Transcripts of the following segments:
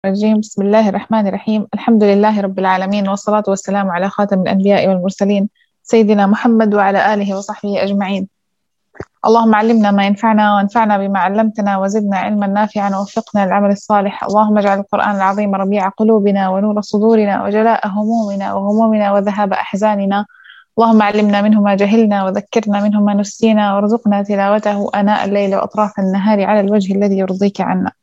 الرجيم. بسم الله الرحمن الرحيم. الحمد لله رب العالمين، والصلاة والسلام على خاتم الأنبياء والمرسلين سيدنا محمد وعلى آله وصحبه أجمعين. اللهم علمنا ما ينفعنا، وانفعنا بما علمتنا، وزدنا علما نافعا، ووفقنا للعمل الصالح. اللهم اجعل القرآن العظيم ربيع قلوبنا ونور صدورنا وجلاء همومنا وغمومنا وذهاب أحزاننا. اللهم علمنا منه ما جهلنا، وذكرنا منه ما نسينا، وارزقنا تلاوته آناء الليل وأطراف النهار على الوجه الذي يرضيك عنا.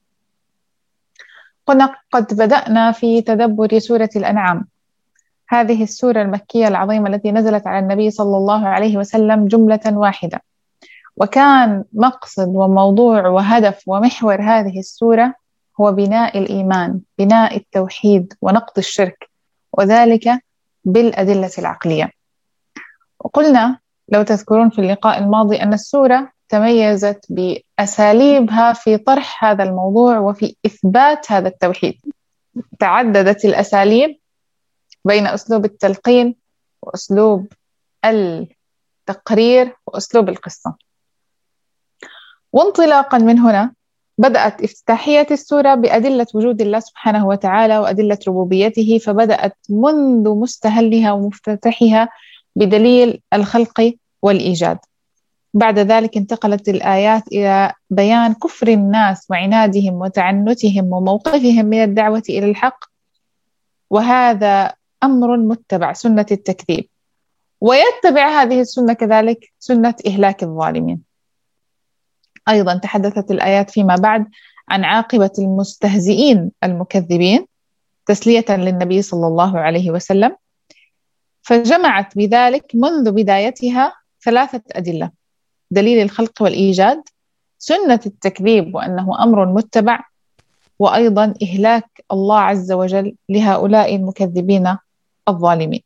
كنا قد بدأنا في تدبر سورة الأنعام، هذه السورة المكية العظيمة التي نزلت على النبي صلى الله عليه وسلم جملة واحدة. وكان مقصد وموضوع وهدف ومحور هذه السورة هو بناء الإيمان، بناء التوحيد ونقض الشرك، وذلك بالأدلة العقلية. وقلنا لو تذكرون في اللقاء الماضي أن السورة تميزت بأساليبها في طرح هذا الموضوع وفي إثبات هذا التوحيد. تعددت الأساليب بين أسلوب التلقين وأسلوب التقرير وأسلوب القصة. وانطلاقا من هنا بدأت افتتاحية السورة بأدلة وجود الله سبحانه وتعالى وأدلة ربوبيته، فبدأت منذ مستهلها ومفتتحها بدليل الخلق والإيجاد. بعد ذلك انتقلت الآيات إلى بيان كفر الناس وعنادهم وتعنتهم وموقفهم من الدعوة إلى الحق، وهذا أمر متبع سنة التكذيب، ويتبع هذه السنة كذلك سنة إهلاك الظالمين. أيضا تحدثت الآيات فيما بعد عن عاقبة المستهزئين المكذبين تسلية للنبي صلى الله عليه وسلم، فجمعت بذلك منذ بدايتها ثلاثة أدلة: دليل الخلق والإيجاد، سنة التكذيب وأنه أمر متبع، وأيضا إهلاك الله عز وجل لهؤلاء المكذبين الظالمين.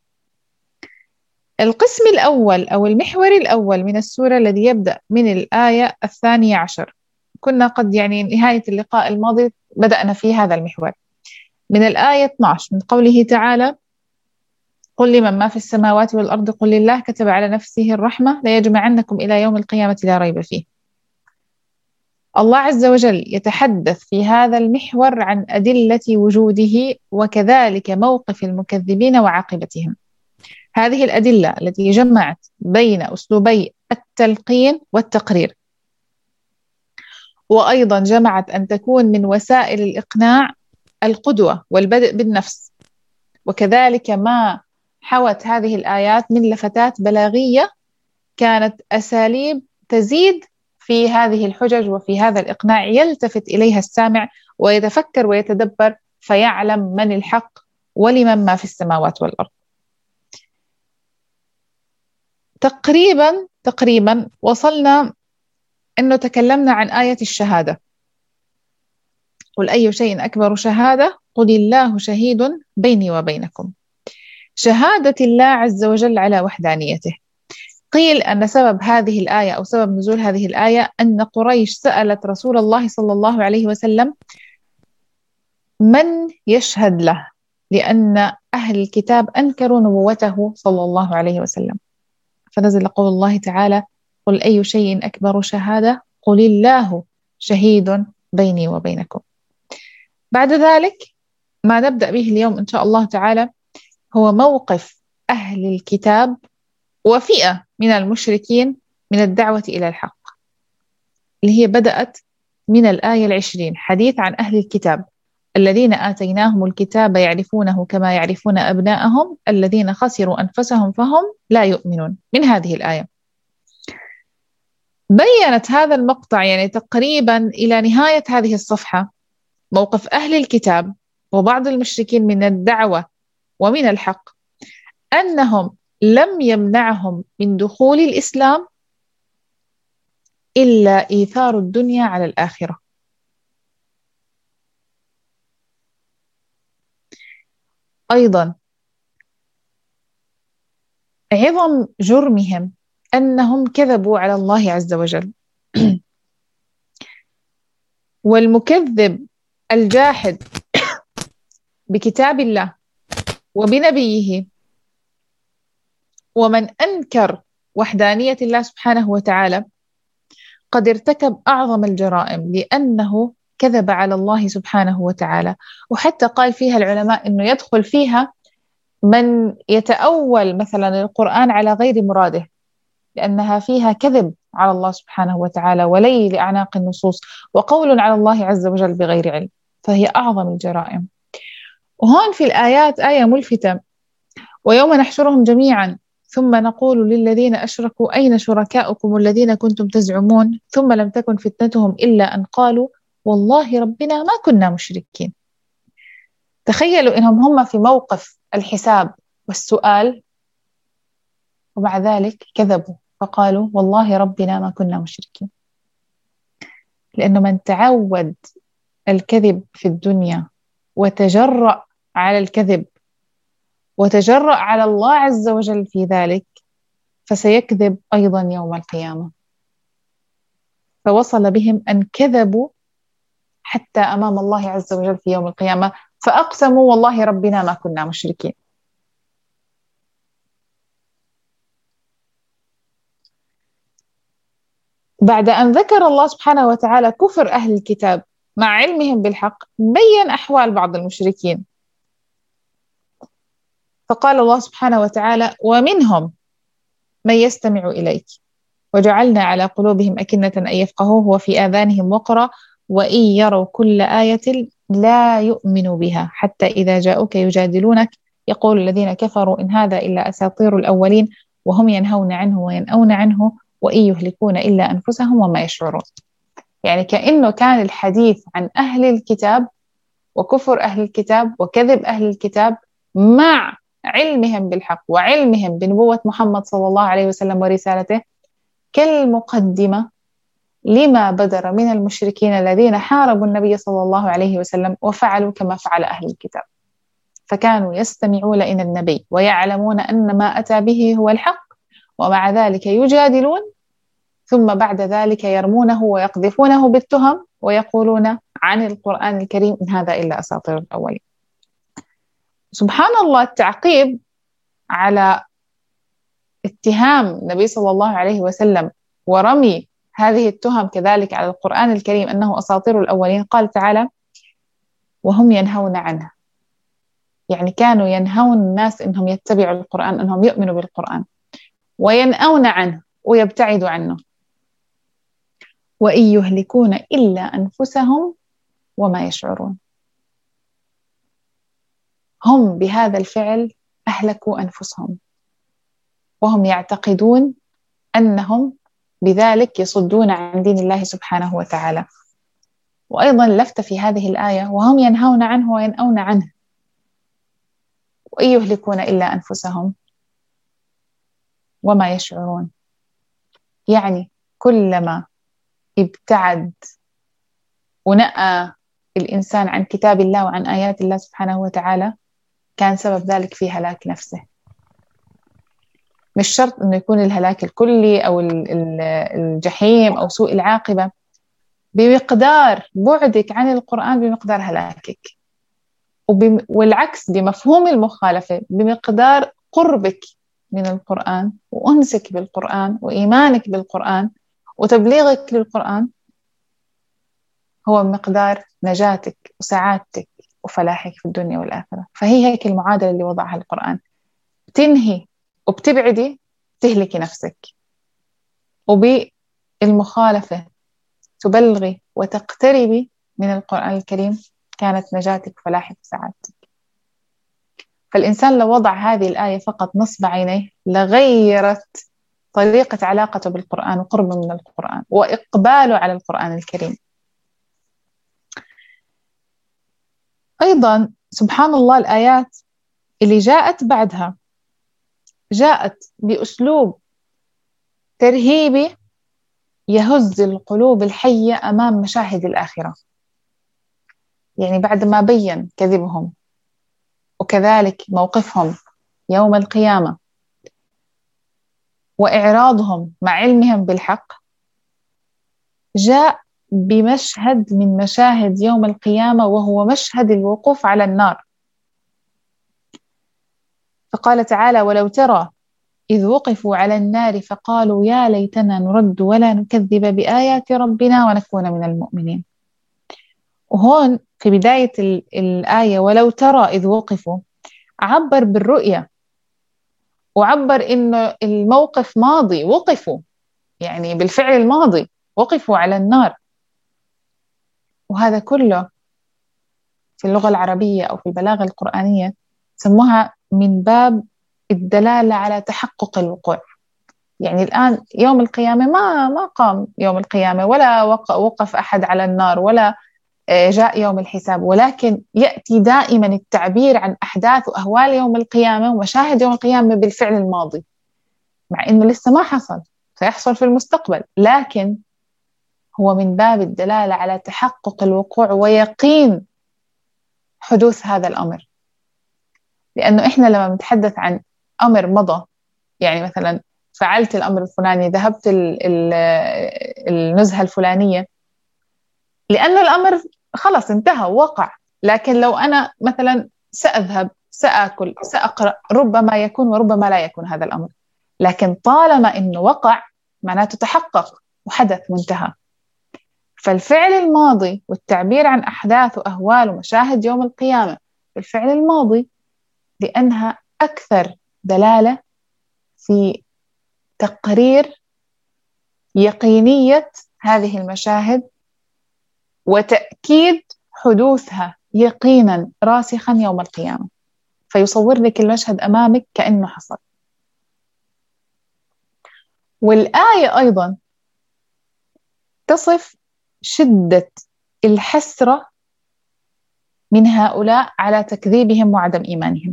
القسم الأول أو المحور الأول من السورة الذي يبدأ من الآية 12، كنا قد نهاية اللقاء الماضي بدأنا في هذا المحور من الآية 12 من قوله تعالى: قل لمن ما في السماوات والأرض قل لله كتب على نفسه الرحمة ليجمعنكم إلى يوم القيامة لا ريب فيه. الله عز وجل يتحدث في هذا المحور عن أدلة وجوده وكذلك موقف المكذبين وعاقبتهم. هذه الأدلة التي جمعت بين أسلوبي التلقين والتقرير، وأيضا جمعت أن تكون من وسائل الإقناع القدوة والبدء بالنفس، وكذلك ما حوت هذه الآيات من لفتات بلاغية كانت أساليب تزيد في هذه الحجج وفي هذا الإقناع، يلتفت إليها السامع ويتفكر ويتدبر فيعلم من الحق ولمن ما في السماوات والأرض. تقريبا وصلنا أنه تكلمنا عن آية الشهادة: قل أي شيء أكبر شهادة قل الله شهيد بيني وبينكم. شهادة الله عز وجل على وحدانيته. قيل أن سبب هذه الآية أو سبب نزول هذه الآية أن قريش سألت رسول الله صلى الله عليه وسلم من يشهد له، لأن أهل الكتاب أنكروا نبوته صلى الله عليه وسلم، فنزل قول الله تعالى: قل أي شيء أكبر شهادة قل الله شهيد بيني وبينكم. بعد ذلك ما نبدأ به اليوم إن شاء الله تعالى هو موقف أهل الكتاب وفئة من المشركين من الدعوة إلى الحق، اللي هي بدأت من الآية 20، حديث عن أهل الكتاب الذين آتيناهم الكتاب يعرفونه كما يعرفون أبناءهم الذين خسروا أنفسهم فهم لا يؤمنون. من هذه الآية بيّنت هذا المقطع تقريبا إلى نهاية هذه الصفحة موقف أهل الكتاب وبعض المشركين من الدعوة ومن الحق، أنهم لم يمنعهم من دخول الإسلام إلا إيثار الدنيا على الآخرة. أيضا عظم جرمهم أنهم كذبوا على الله عز وجل والمكذب الجاحد بكتاب الله وبنبيه ومن أنكر وحدانية الله سبحانه وتعالى قد ارتكب أعظم الجرائم، لأنه كذب على الله سبحانه وتعالى. وحتى قال فيها العلماء إنه يدخل فيها من يتأول مثلا القرآن على غير مراده، لأنها فيها كذب على الله سبحانه وتعالى ولي لأعناق النصوص وقول على الله عز وجل بغير علم، فهي أعظم الجرائم. وهون في الآيات آية ملفتة: ويوم نحشرهم جميعا ثم نقول للذين أشركوا أين شركاؤكم الذين كنتم تزعمون ثم لم تكن فتنتهم إلا أن قالوا والله ربنا ما كنا مشركين. تخيلوا إنهم هم في موقف الحساب والسؤال ومع ذلك كذبوا فقالوا والله ربنا ما كنا مشركين. لأنه من تعود الكذب في الدنيا وتجرأ على الكذب وتجرأ على الله عز وجل في ذلك فسيكذب أيضا يوم القيامة. فوصل بهم أن كذبوا حتى أمام الله عز وجل في يوم القيامة، فأقسموا والله ربنا ما كنا مشركين. بعد أن ذكر الله سبحانه وتعالى كفر أهل الكتاب مع علمهم بالحق بين أحوال بعض المشركين، فقال الله سبحانه وتعالى ومنهم من يستمع إليك وجعلنا على قلوبهم أكنة أن يفقهوه وفي آذانهم وقرا وإن يروا كل آية لا يؤمنوا بها حتى إذا جاءوك يجادلونك يقول الذين كفروا إن هذا إلا أساطير الأولين وهم ينهون عنه وينأون عنه وإن يهلكون إلا أنفسهم وما يشعرون. يعني كأنه كان الحديث عن أهل الكتاب وكفر أهل الكتاب وكذب أهل الكتاب مع علمهم بالحق وعلمهم بنبوة محمد صلى الله عليه وسلم ورسالته كالمقدمة لما بدر من المشركين الذين حاربوا النبي صلى الله عليه وسلم وفعلوا كما فعل أهل الكتاب، فكانوا يستمعون إلى النبي ويعلمون أن ما أتى به هو الحق ومع ذلك يجادلون، ثم بعد ذلك يرمونه ويقذفونه بالتهم ويقولون عن القرآن الكريم إن هذا إلا أساطير الأولين. سبحان الله، التعقيب على اتهام النبي صلى الله عليه وسلم ورمي هذه التهم كذلك على القرآن الكريم أنه أساطير الأولين، قال تعالى وهم ينهون عنه. يعني كانوا ينهون الناس إنهم يتبعوا القرآن، إنهم يؤمنوا بالقرآن، وينأون عنه ويبتعدوا عنه. وإن يهلكون إلا أنفسهم وما يشعرون. هم بهذا الفعل أهلكوا أنفسهم وهم يعتقدون أنهم بذلك يصدون عن دين الله سبحانه وتعالى. وأيضا لفت في هذه الآية وهم ينهون عنه وينأون عنه وإن يهلكون إلا أنفسهم وما يشعرون. يعني كلما ابتعد ونأى الإنسان عن كتاب الله وعن آيات الله سبحانه وتعالى كان سبب ذلك في هلاك نفسه. مش شرط أنه يكون الهلاك الكلي أو الجحيم أو سوء العاقبة، بمقدار بعدك عن القرآن بمقدار هلاكك، والعكس بمفهوم المخالفة بمقدار قربك من القرآن وأنسك بالقرآن وإيمانك بالقرآن وتبليغك للقرآن هو مقدار نجاتك وسعادتك وفلاحك في الدنيا والآخرة. فهي هيك المعادلة اللي وضعها القرآن: بتنهي وبتبعدي تهلكي نفسك، وبالمخالفة تبلغي وتقتربي من القرآن الكريم كانت نجاتك وفلاحك وسعادتك. فالإنسان لو وضع هذه الآية فقط نصب عينيه لغيرت طريقة علاقته بالقرآن وقربه من القرآن وإقباله على القرآن الكريم. أيضا سبحان الله الآيات اللي جاءت بعدها جاءت بأسلوب ترهيبي يهز القلوب الحية أمام مشاهد الآخرة. يعني بعد ما بين كذبهم وكذلك موقفهم يوم القيامة وإعراضهم مع علمهم بالحق، جاء بمشهد من مشاهد يوم القيامة وهو مشهد الوقوف على النار. فقال تعالى ولو ترى إذ وقفوا على النار فقالوا يا ليتنا نرد ولا نكذب بآيات ربنا ونكون من المؤمنين. وهون في بداية الآية ولو ترى إذ وقفوا عبر بالرؤية، وعبر إنه الموقف ماضي، وقفوا يعني بالفعل الماضي، وقفوا على النار. وهذا كله في اللغة العربية أو في البلاغة القرآنية سموها من باب الدلالة على تحقق الوقوع. يعني الآن يوم القيامة ما قام يوم القيامة، ولا وقف أحد على النار، ولا جاء يوم الحساب، ولكن يأتي دائما التعبير عن أحداث وأهوال يوم القيامة ومشاهد يوم القيامة بالفعل الماضي، مع إنه لسه ما حصل، سيحصل في المستقبل، لكن هو من باب الدلالة على تحقق الوقوع ويقين حدوث هذا الأمر. لأنه إحنا لما نتحدث عن أمر مضى، يعني مثلا فعلت الأمر الفلاني، ذهبت النزهة الفلانية، لأنه الأمر خلص انتهى ووقع. لكن لو أنا مثلا سأذهب، سأكل، سأقرأ، ربما يكون وربما لا يكون هذا الأمر، لكن طالما إنه وقع معناته تحقق وحدث وانتهى. فالفعل الماضي والتعبير عن أحداث وأهوال ومشاهد يوم القيامة بالفعل الماضي لأنها أكثر دلالة في تقرير يقينية هذه المشاهد وتأكيد حدوثها يقينا راسخا يوم القيامة، فيصور لك المشهد أمامك كأنه حصل. والآية أيضا تصف شدة الحسرة من هؤلاء على تكذيبهم وعدم إيمانهم.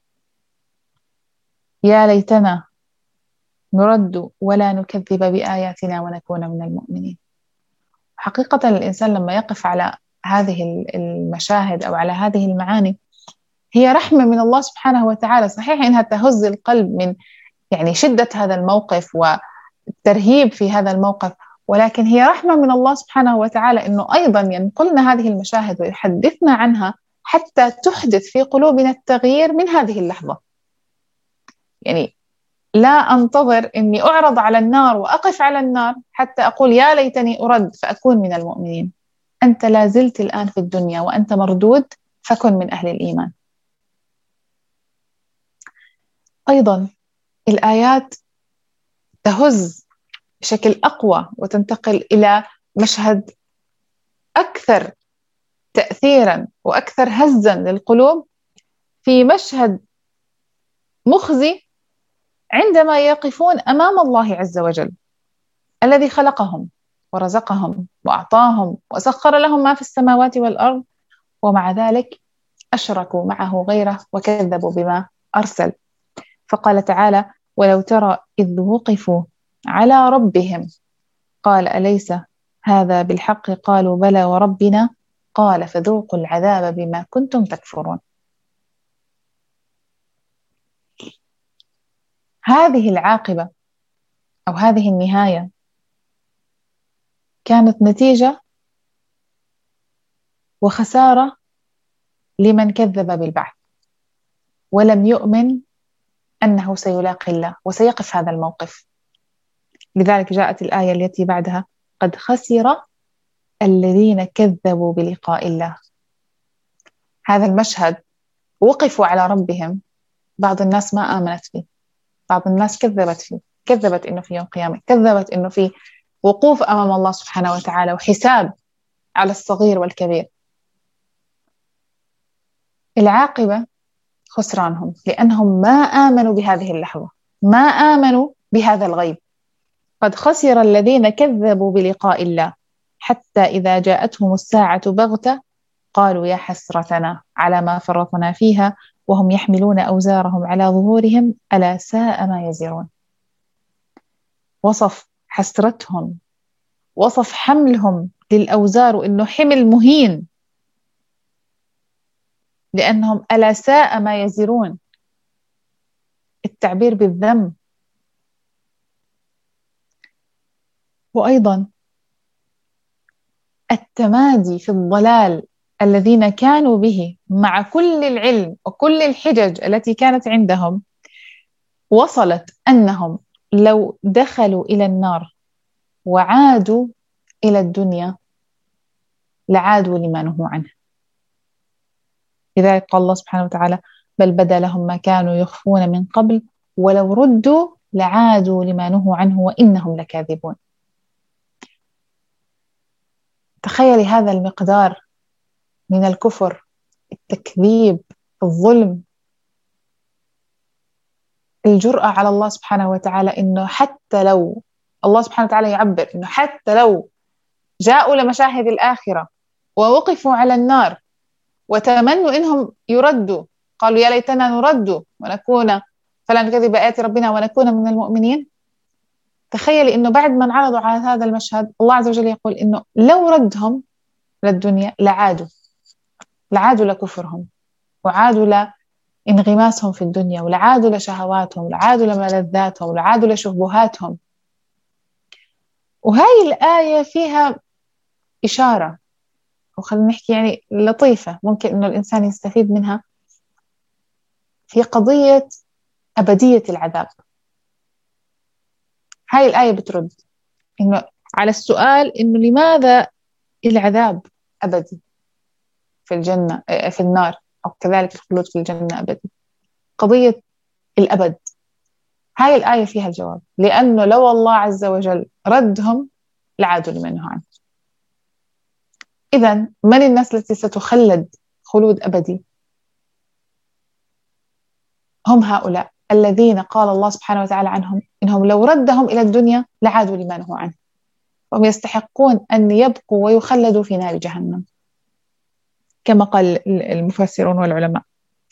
يا ليتنا نرد ولا نكذب بآياتنا ونكون من المؤمنين. حقيقة الإنسان لما يقف على هذه المشاهد أو على هذه المعاني هي رحمة من الله سبحانه وتعالى. صحيح إنها تهز القلب من يعني شدة هذا الموقف والترهيب في هذا الموقف، ولكن هي رحمة من الله سبحانه وتعالى إنه أيضا ينقلنا هذه المشاهد ويحدثنا عنها حتى تحدث في قلوبنا التغيير من هذه اللحظة. يعني لا أنتظر أني أعرض على النار وأقف على النار حتى أقول يا ليتني أرد فأكون من المؤمنين. أنت لا زلت الآن في الدنيا وأنت مردود، فكن من أهل الإيمان. أيضا الآيات تهز بشكل أقوى وتنتقل إلى مشهد أكثر تأثيرا وأكثر هزا للقلوب، في مشهد مخزي عندما يقفون أمام الله عز وجل الذي خلقهم ورزقهم وأعطاهم وسخر لهم ما في السماوات والأرض، ومع ذلك أشركوا معه غيره وكذبوا بما أرسل. فقال تعالى: ولو ترى إذ وقفوا على ربهم قال أليس هذا بالحق قالوا بلى وربنا قال فذوقوا العذاب بما كنتم تكفرون. هذه العاقبة أو هذه النهاية كانت نتيجة وخسارة لمن كذب بالبعث ولم يؤمن أنه سيلاقي الله وسيقف هذا الموقف. لذلك جاءت الآية التي بعدها: قد خسر الذين كذبوا بلقاء الله. هذا المشهد وقفوا على ربهم، بعض الناس ما آمنت فيه، بعض الناس كذبت فيه، كذبت إنه في يوم قيامة، كذبت إنه في وقوف أمام الله سبحانه وتعالى وحساب على الصغير والكبير. العاقبة خسرانهم لأنهم ما آمنوا بهذه اللحظة، ما آمنوا بهذا الغيب. قد خسر الذين كذبوا بلقاء الله حتى إذا جاءتهم الساعة بغتة قالوا يا حسرتنا على ما فرطنا فيها وهم يحملون أوزارهم على ظهورهم ألا ساء ما يزرون. وصف حسرتهم، وصف حملهم للأوزار إنه حمل مهين، لأنهم ألا ساء ما يزرون، التعبير بالذنب. وأيضا التمادي في الضلال الذين كانوا به مع كل العلم وكل الحجج التي كانت عندهم، وصلت أنهم لو دخلوا إلى النار وعادوا إلى الدنيا لعادوا لما نهوا عنه. لذلك قال الله سبحانه وتعالى: بل بدا لهم ما كانوا يخفون من قبل ولو ردوا لعادوا لما نهوا عنه وإنهم لكاذبون. تخيلي هذا المقدار من الكفر، التكذيب، الظلم، الجرأة على الله سبحانه وتعالى، إنه حتى لو الله سبحانه وتعالى يعبر إنه حتى لو جاءوا لمشاهد الآخرة ووقفوا على النار وتمنوا إنهم يردوا، قالوا يا ليتنا نرد ونكون فلا نكذب بآيات ربنا ونكون من المؤمنين. تخيلي إنه بعد ما انعرضوا على هذا المشهد الله عز وجل يقول إنه لو ردهم للدنيا لعادوا لكفرهم، وعادوا لانغماسهم في الدنيا، ولعادوا لشهواتهم، ولعادوا لملذاتهم، ولعادوا لشبهاتهم. وهاي الآية فيها إشارة، وخلينا نحكي يعني لطيفة ممكن إنه الإنسان يستفيد منها في قضية أبدية العذاب. هاي الآية بترد إنه على السؤال إنه لماذا العذاب أبدي في الجنة في النار، أو كذلك الخلود في الجنة أبدي، قضية الأبد. هاي الآية فيها الجواب، لأنه لو الله عز وجل ردهم لعادوا لما نهوا عنه. إذن من الناس التي ستخلد خلود أبدي؟ هم هؤلاء الذين قال الله سبحانه وتعالى عنهم إنهم لو ردهم إلى الدنيا لعادوا لما نهوا عنه، وهم يستحقون أن يبقوا ويخلدوا في نار جهنم كما قال المفسرون والعلماء.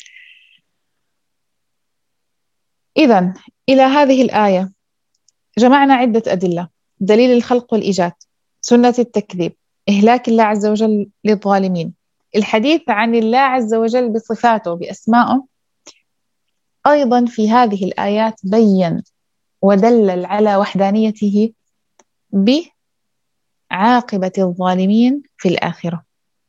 إذن إلى هذه الآية جمعنا عدة أدلة: دليل الخلق والإيجاد، سنة التكذيب، إهلاك الله عز وجل للظالمين، الحديث عن الله عز وجل بصفاته بأسمائه. أيضا في هذه الآيات بين ودلل على وحدانيته بعاقبة الظالمين في الآخرة.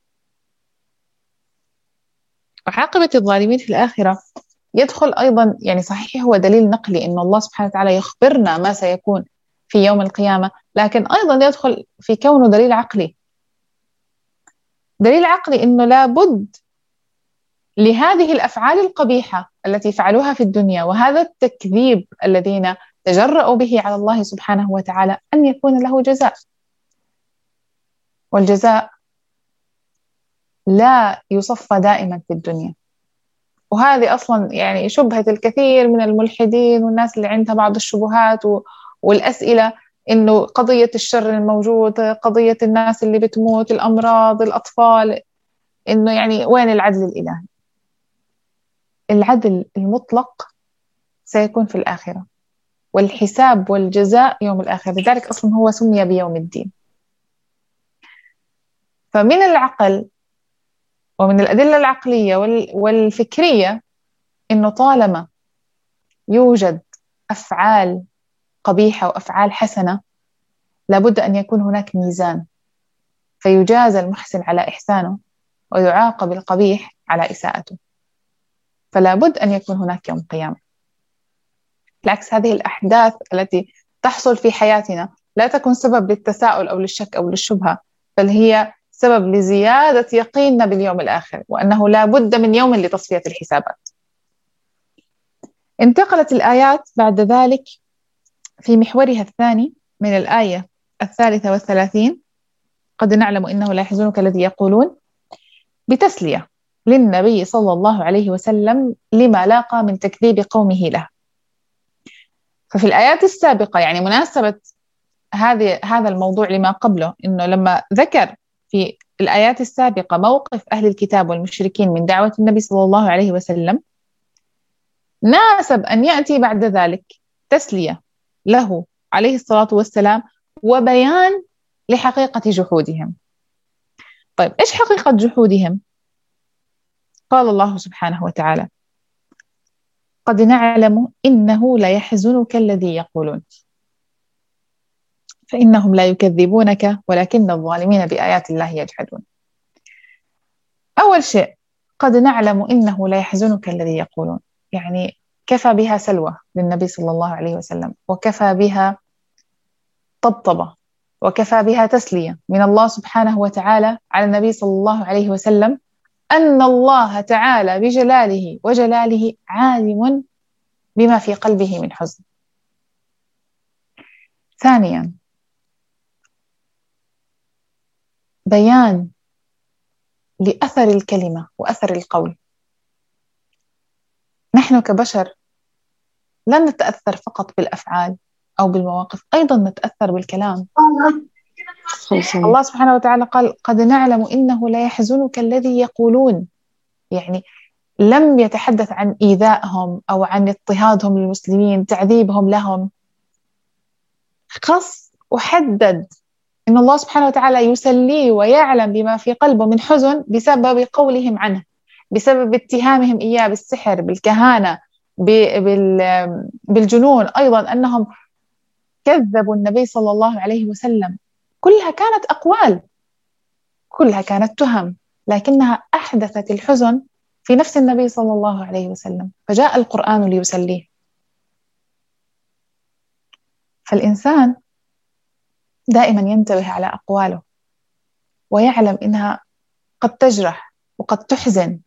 وعاقبة الظالمين في الآخرة يدخل أيضا، يعني صحيح هو دليل نقلي إن الله سبحانه وتعالى يخبرنا ما سيكون في يوم القيامة، لكن أيضا يدخل في كونه دليل عقلي. دليل عقلي إنه لابد لهذه الأفعال القبيحة التي فعلوها في الدنيا وهذا التكذيب الذين تجرؤوا به على الله سبحانه وتعالى أن يكون له جزاء، والجزاء لا يصفى دائما في الدنيا. وهذه أصلا يعني شبهة الكثير من الملحدين والناس اللي عندها بعض الشبهات والأسئلة، إنه قضية الشر الموجود، قضية الناس اللي بتموت، الأمراض، الأطفال، إنه يعني وين العدل الإلهي؟ العدل المطلق سيكون في الآخرة، والحساب والجزاء يوم الآخرة، لذلك أصلا هو سمي بيوم الدين. فمن العقل ومن الأدلة العقلية والفكرية إنه طالما يوجد أفعال قبيحة وأفعال حسنة لابد أن يكون هناك ميزان، فيجازى المحسن على إحسانه ويعاقب القبيح على إساءته، فلا بد أن يكون هناك يوم قيامة. بالعكس، هذه الأحداث التي تحصل في حياتنا لا تكون سبب للتساؤل أو للشك أو للشبهة، بل هي سبب لزيادة يقيننا باليوم الآخر، وأنه لا بد من يوم لتصفية الحسابات. انتقلت الآيات بعد ذلك في محورها الثاني من الآية 33: قد نعلم إنه لا يحزنك الذي يقولون، بتسلية للنبي صلى الله عليه وسلم لما لاقى من تكذيب قومه له. ففي الآيات السابقة يعني مناسبة هذا الموضوع لما قبله، إنه لما ذكر في الآيات السابقة موقف أهل الكتاب والمشركين من دعوة النبي صلى الله عليه وسلم، ناسب أن يأتي بعد ذلك تسلية له عليه الصلاة والسلام وبيان لحقيقة جحودهم. طيب إيش حقيقة جحودهم؟ قال الله سبحانه وتعالى: قد نعلم إنه لا يحزنك الذي يقولون فإنهم لا يكذبونك ولكن الظالمين بآيات الله يجحدون. أول شيء قد نعلم إنه لا يحزنك الذي يقولون، يعني كفى بها سلوى للنبي صلى الله عليه وسلم، وكفى بها طبطبة وكفى بها تسلية من الله سبحانه وتعالى على النبي صلى الله عليه وسلم أن الله تعالى بجلاله وجلاله عالم بما في قلبه من حزن. ثانيا، بيان لأثر الكلمة وأثر القول. نحن كبشر لن نتأثر فقط بالأفعال أو بالمواقف، أيضا نتأثر بالكلام. الله سبحانه وتعالى قال: قد نعلم إنه لا يحزنك الذي يقولون. يعني لم يتحدث عن إيذائهم أو عن اضطهادهم للمسلمين، تعذيبهم لهم، خص وحدد إن الله سبحانه وتعالى يسليه ويعلم بما في قلبه من حزن بسبب قولهم عنه، بسبب اتهامهم إياه بالسحر، بالكهانة، بالجنون، أيضا أنهم كذبوا النبي صلى الله عليه وسلم. كلها كانت أقوال، كلها كانت تهم، لكنها أحدثت الحزن في نفس النبي صلى الله عليه وسلم، فجاء القرآن ليسليه. فالإنسان دائما ينتبه على أقواله ويعلم إنها قد تجرح وقد تحزن،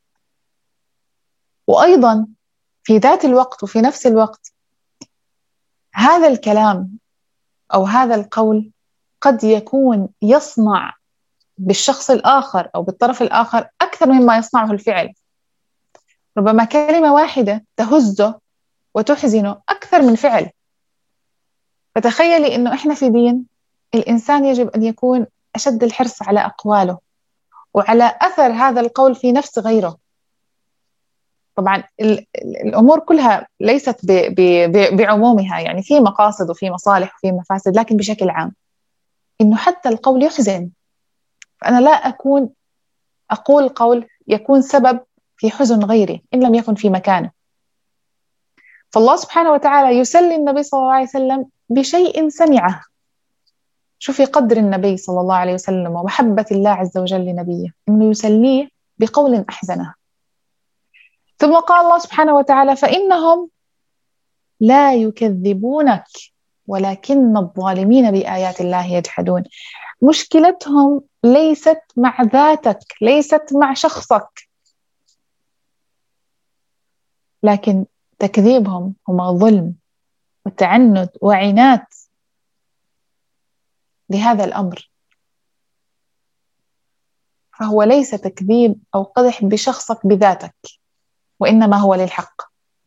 وأيضا في ذات الوقت وفي نفس الوقت هذا الكلام أو هذا القول قد يكون يصنع بالشخص الآخر أو بالطرف الآخر أكثر مما يصنعه الفعل. ربما كلمة واحدة تهزه وتحزنه أكثر من فعل. فتخيلي إنه إحنا في دين الإنسان يجب أن يكون أشد الحرص على أقواله وعلى أثر هذا القول في نفس غيره. طبعا الأمور كلها ليست بعمومها، يعني في مقاصد وفي مصالح وفي مفاسد، لكن بشكل عام إنه حتى القول يحزن. فأنا لا أقول قول يكون سبب في حزن غيري إن لم يكن في مكانه. فالله سبحانه وتعالى يسلي النبي صلى الله عليه وسلم بشيء سمعه. شوفي قدر النبي صلى الله عليه وسلم ومحبة الله عز وجل لنبيه، إنه يسليه بقول أحزنه. ثم قال الله سبحانه وتعالى: فإنهم لا يكذبونك ولكن الظالمين بآيات الله يجحدون. مشكلتهم ليست مع ذاتك، ليست مع شخصك، لكن تكذيبهم هو ظلم وتعنت وعناد لهذا الأمر. فهو ليس تكذيب أو قدح بشخصك بذاتك، وإنما هو للحق.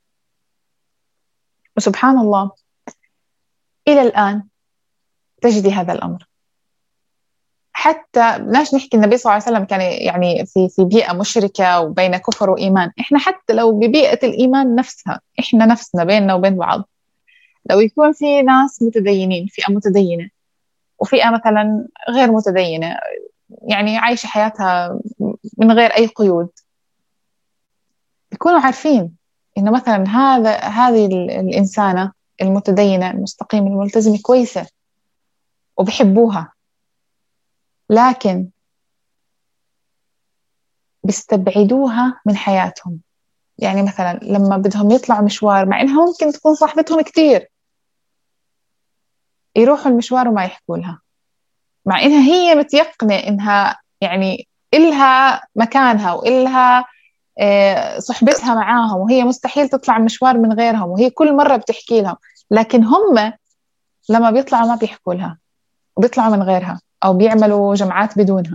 وسبحان الله إلى الآن تجدي هذا الأمر. حتى بدناش نحكي النبي صلى الله عليه وسلم كان يعني في بيئة مشركة وبين كفر وإيمان، إحنا حتى لو ببيئة الإيمان نفسها، إحنا نفسنا بيننا وبين بعض، لو يكون في ناس متدينين، فئة متدينة وفئة مثلا غير متدينة، يعني عايشة حياتها من غير أي قيود، يكونوا عارفين إنه مثلا هذه الإنسانة المتدينة المستقيمة الملتزمة كويسة وبحبوها، لكن بيستبعدوها من حياتهم. يعني مثلا لما بدهم يطلعوا مشوار، مع إنها ممكن تكون صاحبتهم كتير، يروحوا المشوار وما يحكوا لها، مع إنها هي متيقنة إنها يعني إلها مكانها وإلها صحبتها معاهم، وهي مستحيل تطلع مشوار من غيرهم، وهي كل مرة بتحكي لهم، لكن هم لما بيطلعوا ما بيحكوا لها وبيطلعوا من غيرها أو بيعملوا جمعات بدونها.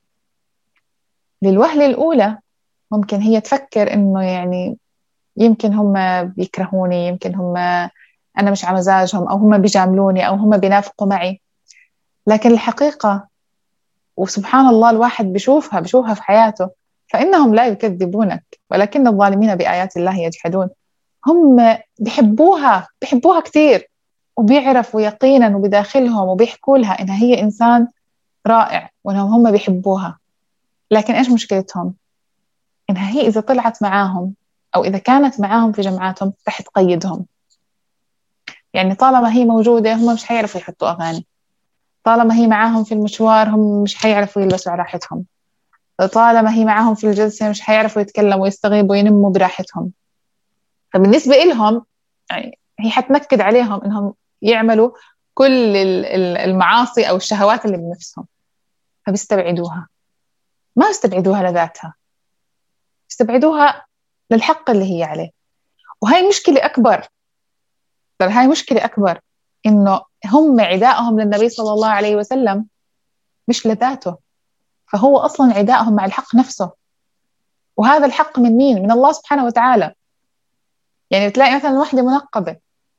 للوهلة الأولى ممكن هي تفكر إنه يعني يمكن هم بيكرهوني، يمكن هم أنا مش على مزاجهم، أو هم بيجاملوني، أو هم بينافقوا معي. لكن الحقيقة وسبحان الله الواحد بيشوفها في حياته، فإنهم لا يكذبونك ولكن الظالمين بآيات الله يجحدون. هم بيحبوها كتير، وبيعرفوا يقينا وبداخلهم وبيحكوا لها إنها هي إنسان رائع وإنهم هم بيحبوها. لكن إيش مشكلتهم؟ إنها هي إذا طلعت معاهم أو إذا كانت معاهم في جمعاتهم رح تقيدهم. يعني طالما هي موجودة هم مش حيعرفوا يحطوا أغاني، طالما هي معاهم في المشوار هم مش حيعرفوا يلبسوا على راحتهم، طالما هي معاهم في الجلسة مش حيعرفوا يتكلموا ويستغيبوا وينموا براحتهم. فبالنسبة إلهم يعني هي حتنكد عليهم إنهم يعملوا كل المعاصي أو الشهوات اللي بنفسهم، فبيستبعدوها، ما يستبعدوها لذاتها، يستبعدوها للحق اللي هي عليه. وهي مشكلة أكبر، ترى هاي مشكلة أكبر، إنه هم عدائهم للنبي صلى الله عليه وسلم مش لذاته، فهو أصلا عدائهم مع الحق نفسه. وهذا الحق من مين؟ من الله سبحانه وتعالى. يعني بتلاقي مثلا واحدة منقبة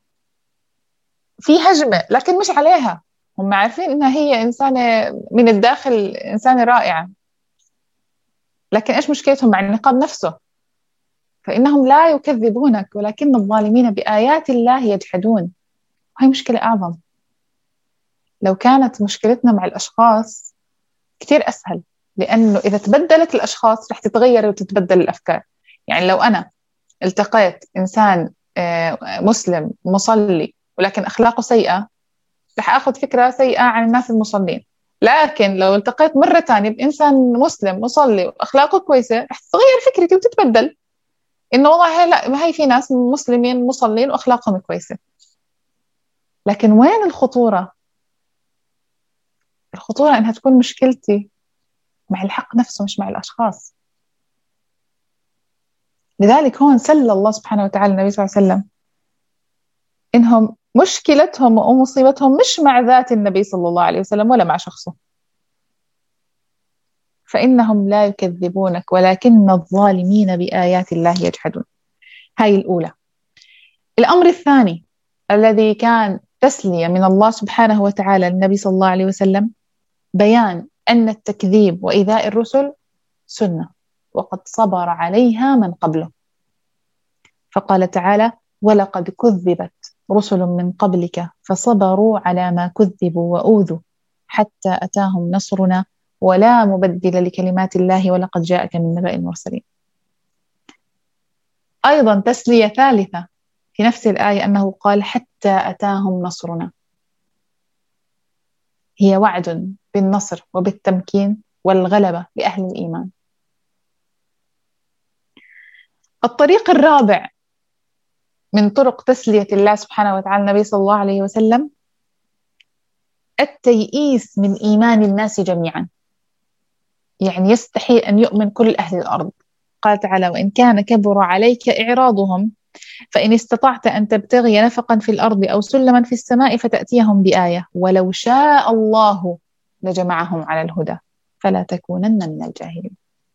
في هجمة لكن مش عليها، هم عارفين إنها هي إنسانة من الداخل، إنسانة رائعة، لكن إيش مشكلتهم مع النقاب نفسه؟ فإنهم لا يكذبونك ولكن الظالمين بآيات الله يجحدون. هاي مشكلة أعظم. لو كانت مشكلتنا مع الأشخاص كتير أسهل، لأنه إذا تبدلت الأشخاص رح تتغير وتتبدل الأفكار. يعني لو أنا التقيت إنسان مسلم مصلي ولكن أخلاقه سيئة، رح أخذ فكرة سيئة عن الناس المصلين. لكن لو التقيت مرة تانية بإنسان مسلم مصلي وأخلاقه كويسة، رح تتغير فكرتي وتتبدل، إنه والله لا، ما هي في ناس مسلمين مصلين وأخلاقهم كويسة. لكن وين الخطورة؟ الخطورة إنها تكون مشكلتي مع الحق نفسه مش مع الأشخاص. لذلك هون سل الله سبحانه وتعالى النبي صلى الله عليه وسلم إنهم مشكلتهم ومصيبتهم مش مع ذات النبي صلى الله عليه وسلم ولا مع شخصه، فإنهم لا يكذبونك ولكن الظالمين بآيات الله يجحدون. هاي الأولى. الأمر الثاني الذي كان تسلية من الله سبحانه وتعالى للنبي صلى الله عليه وسلم، بيان أن التكذيب وإيذاء الرسل سنة وقد صبر عليها من قبله. فقال تعالى: ولقد كذبت رسل من قبلك فصبروا على ما كذبوا وأوذوا حتى أتاهم نصرنا ولا مبدل لكلمات الله ولقد جاءك من نبأ المرسلين. أيضا تسلية ثالثة في نفس الآية أنه قال: حتى أتاهم نصرنا، هي وعد بالنصر وبالتمكين والغلبة لأهل الإيمان. الطريق الرابع من طرق تسلية الله سبحانه وتعالى النبي صلى الله عليه وسلم التيئيس من إيمان الناس جميعا، يعني يستحيل أن يؤمن كل أهل الأرض. قال تعالى: وإن كان كبر عليك إعراضهم فإن استطعت أن تبتغي نفقا في الأرض أو سلما في السماء فتأتيهم بآية ولو شاء الله لجمعهم على الهدى فلا تكونن من الجاهلين.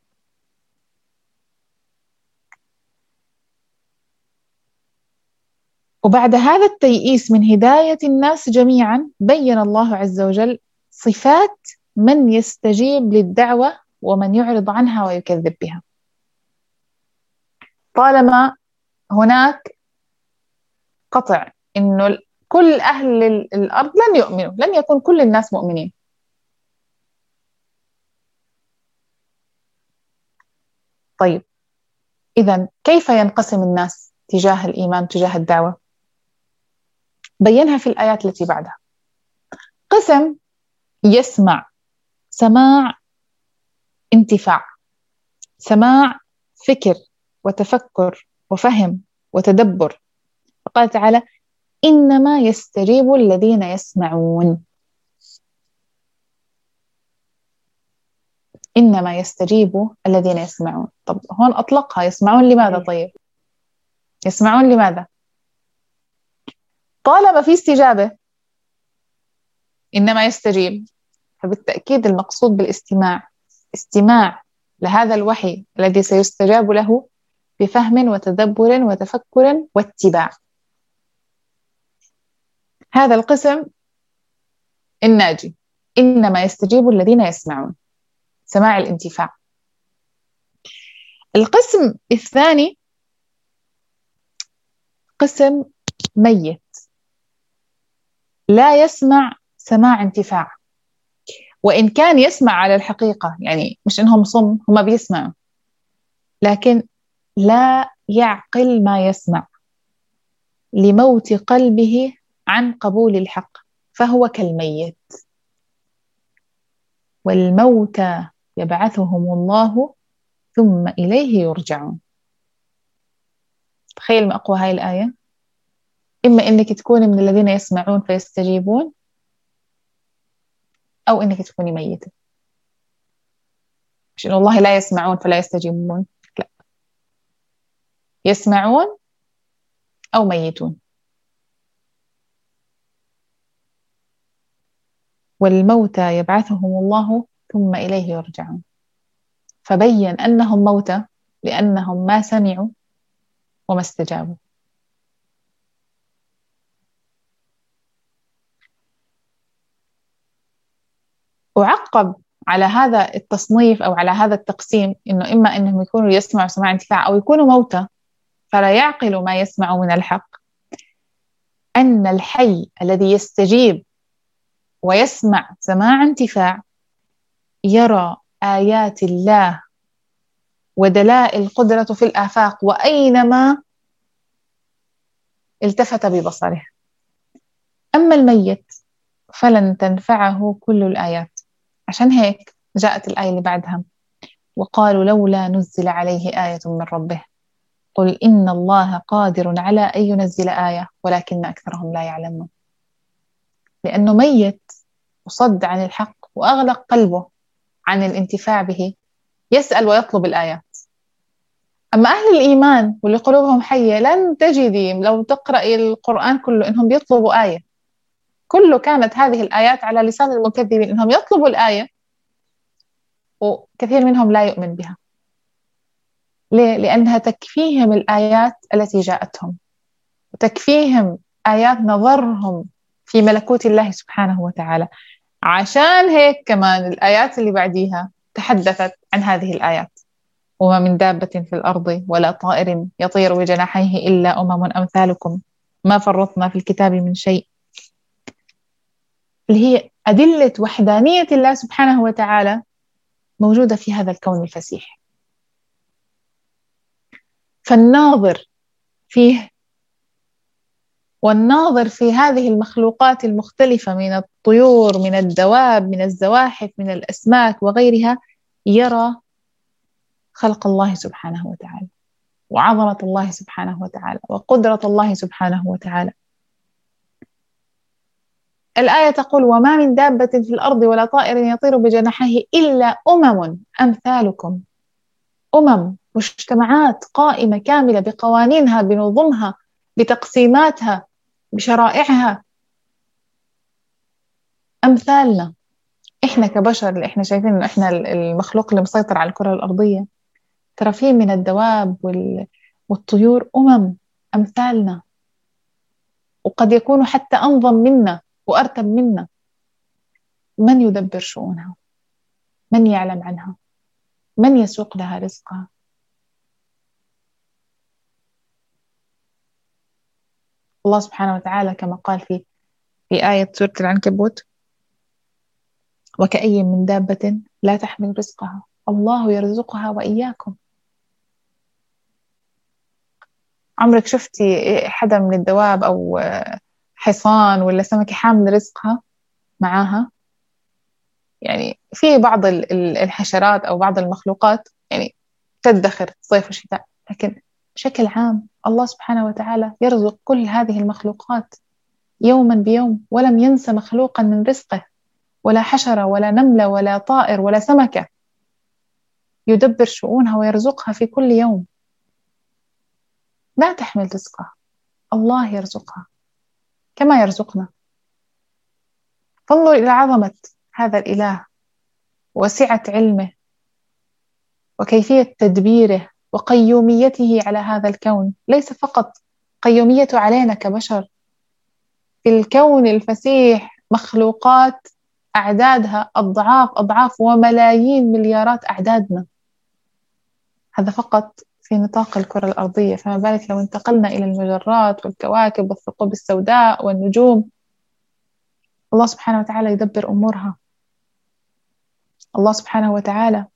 وبعد هذا التيئيس من هداية الناس جميعا، بين الله عز وجل صفات من يستجيب للدعوة ومن يعرض عنها ويكذب بها. طالما هناك قطع إنه كل أهل الأرض لن يؤمنوا، لن يكون كل الناس مؤمنين. طيب إذن كيف ينقسم الناس تجاه الإيمان تجاه الدعوة؟ بينها في الآيات التي بعدها. قسم يسمع سماع انتفاع، سماع فكر وتفكر وفهم وتدبر. فقال تعالى: إنما يستجيب الذين يسمعون. إنما يستجيب الذين يسمعون. طب هون أطلقها، يسمعون لماذا؟ طيب يسمعون لماذا؟ طالما في استجابة إنما يستجيب، فبالتأكيد المقصود بالاستماع استماع لهذا الوحي الذي سيستجاب له بفهم وتدبر وتفكر واتباع. هذا القسم الناجي، إنما يستجيب الذين يسمعون، سماع الانتفاع. القسم الثاني قسم ميت، لا يسمع سماع انتفاع، وإن كان يسمع على الحقيقة، يعني مش إنهم صم، هم بيسمعوا لكن لا يعقل ما يسمع لموت قلبه عن قبول الحق، فهو كالميت. والموتى يبعثهم الله ثم إليه يرجعون. تخيل ما أقوى هاي الآية. إما إنك تكوني من الذين يسمعون فيستجيبون، أو إنك تكوني ميتة. مش إنه والله لا يسمعون فلا يستجيبون، لا، يسمعون أو ميتون. والموتى يبعثهم الله ثم إليه يرجعون. فبين أنهم موتى لأنهم ما سمعوا وما استجابوا. وعقب على هذا التصنيف أو على هذا التقسيم إنه إما أنهم يكونوا يسمعوا سماع انتفاع أو يكونوا موتى فلا يعقلوا ما يسمعوا من الحق، أن الحي الذي يستجيب ويسمع سماع انتفاع يرى آيات الله ودلائل قدرته في الآفاق وأينما التفت ببصره. أما الميت فلن تنفعه كل الآيات. عشان هيك جاءت الآية اللي بعدها: وقالوا لولا نزل عليه آية من ربه قل إن الله قادر على أن ينزل آية ولكن أكثرهم لا يعلمون. لأنه ميت وصد عن الحق وأغلق قلبه عن الانتفاع به، يسأل ويطلب الآيات. أما أهل الإيمان واللي قلوبهم حية لن تجدي لو تقرأي القرآن كله إنهم بيطلبوا آية، كله كانت هذه الآيات على لسان المكذبين إنهم يطلبوا الآية، وكثير منهم لا يؤمن بها. ليه؟ لأنها تكفيهم الآيات التي جاءتهم، وتكفيهم آيات نظرهم في ملكوت الله سبحانه وتعالى. عشان هيك كمان الآيات اللي بعديها تحدثت عن هذه الآيات: وما من دابة في الأرض ولا طائر يطير بجناحيه إلا أمم أمثالكم ما فرطنا في الكتاب من شيء، اللي هي أدلة وحدانية الله سبحانه وتعالى موجودة في هذا الكون الفسيح. فالناظر فيه والناظر في هذه المخلوقات المختلفة من الطيور، من الدواب، من الزواحف، من الأسماك وغيرها، يرى خلق الله سبحانه وتعالى وعظمة الله سبحانه وتعالى وقدرة الله سبحانه وتعالى. الآية تقول: وما من دابة في الأرض ولا طائر يطير بجناحيه إلا أمم أمثالكم. أمم، مجتمعات قائمة كاملة بقوانينها، بنظمها، بتقسيماتها، بشرائعها، أمثالنا إحنا كبشر اللي إحنا شايفين إنه إحنا المخلوق اللي مسيطر على الكرة الأرضية. ترى في من الدواب والطيور أمم أمثالنا، وقد يكونوا حتى أنظم منا وأرتب منا. من يدبر شؤونها؟ من يعلم عنها؟ من يسوق لها رزقها؟ الله سبحانه وتعالى كما قال في آية سورة العنكبوت: وكأي من دابة لا تحمل رزقها الله يرزقها وإياكم. عمرك شفتي حدا من الدواب أو حصان ولا سمكة حامل رزقها معاها؟ يعني في بعض الحشرات أو بعض المخلوقات يعني تدخر صيف وشتاء، لكن بشكل عام الله سبحانه وتعالى يرزق كل هذه المخلوقات يوما بيوم، ولم ينس مخلوقا من رزقه، ولا حشرة ولا نملة ولا طائر ولا سمكة، يدبر شؤونها ويرزقها في كل يوم. لا تحمل رزقها، الله يرزقها كما يرزقنا. فانظر إلى عظمة هذا الإله وسعة علمه وكيفية تدبيره وقيوميته على هذا الكون. ليس فقط قيوميته علينا كبشر، في الكون الفسيح مخلوقات أعدادها أضعاف أضعاف وملايين مليارات أعدادنا، هذا فقط في نطاق الكرة الأرضية، فما بالك لو انتقلنا إلى المجرات والكواكب والثقوب السوداء والنجوم. الله سبحانه وتعالى يدبر أمورها. الله سبحانه وتعالى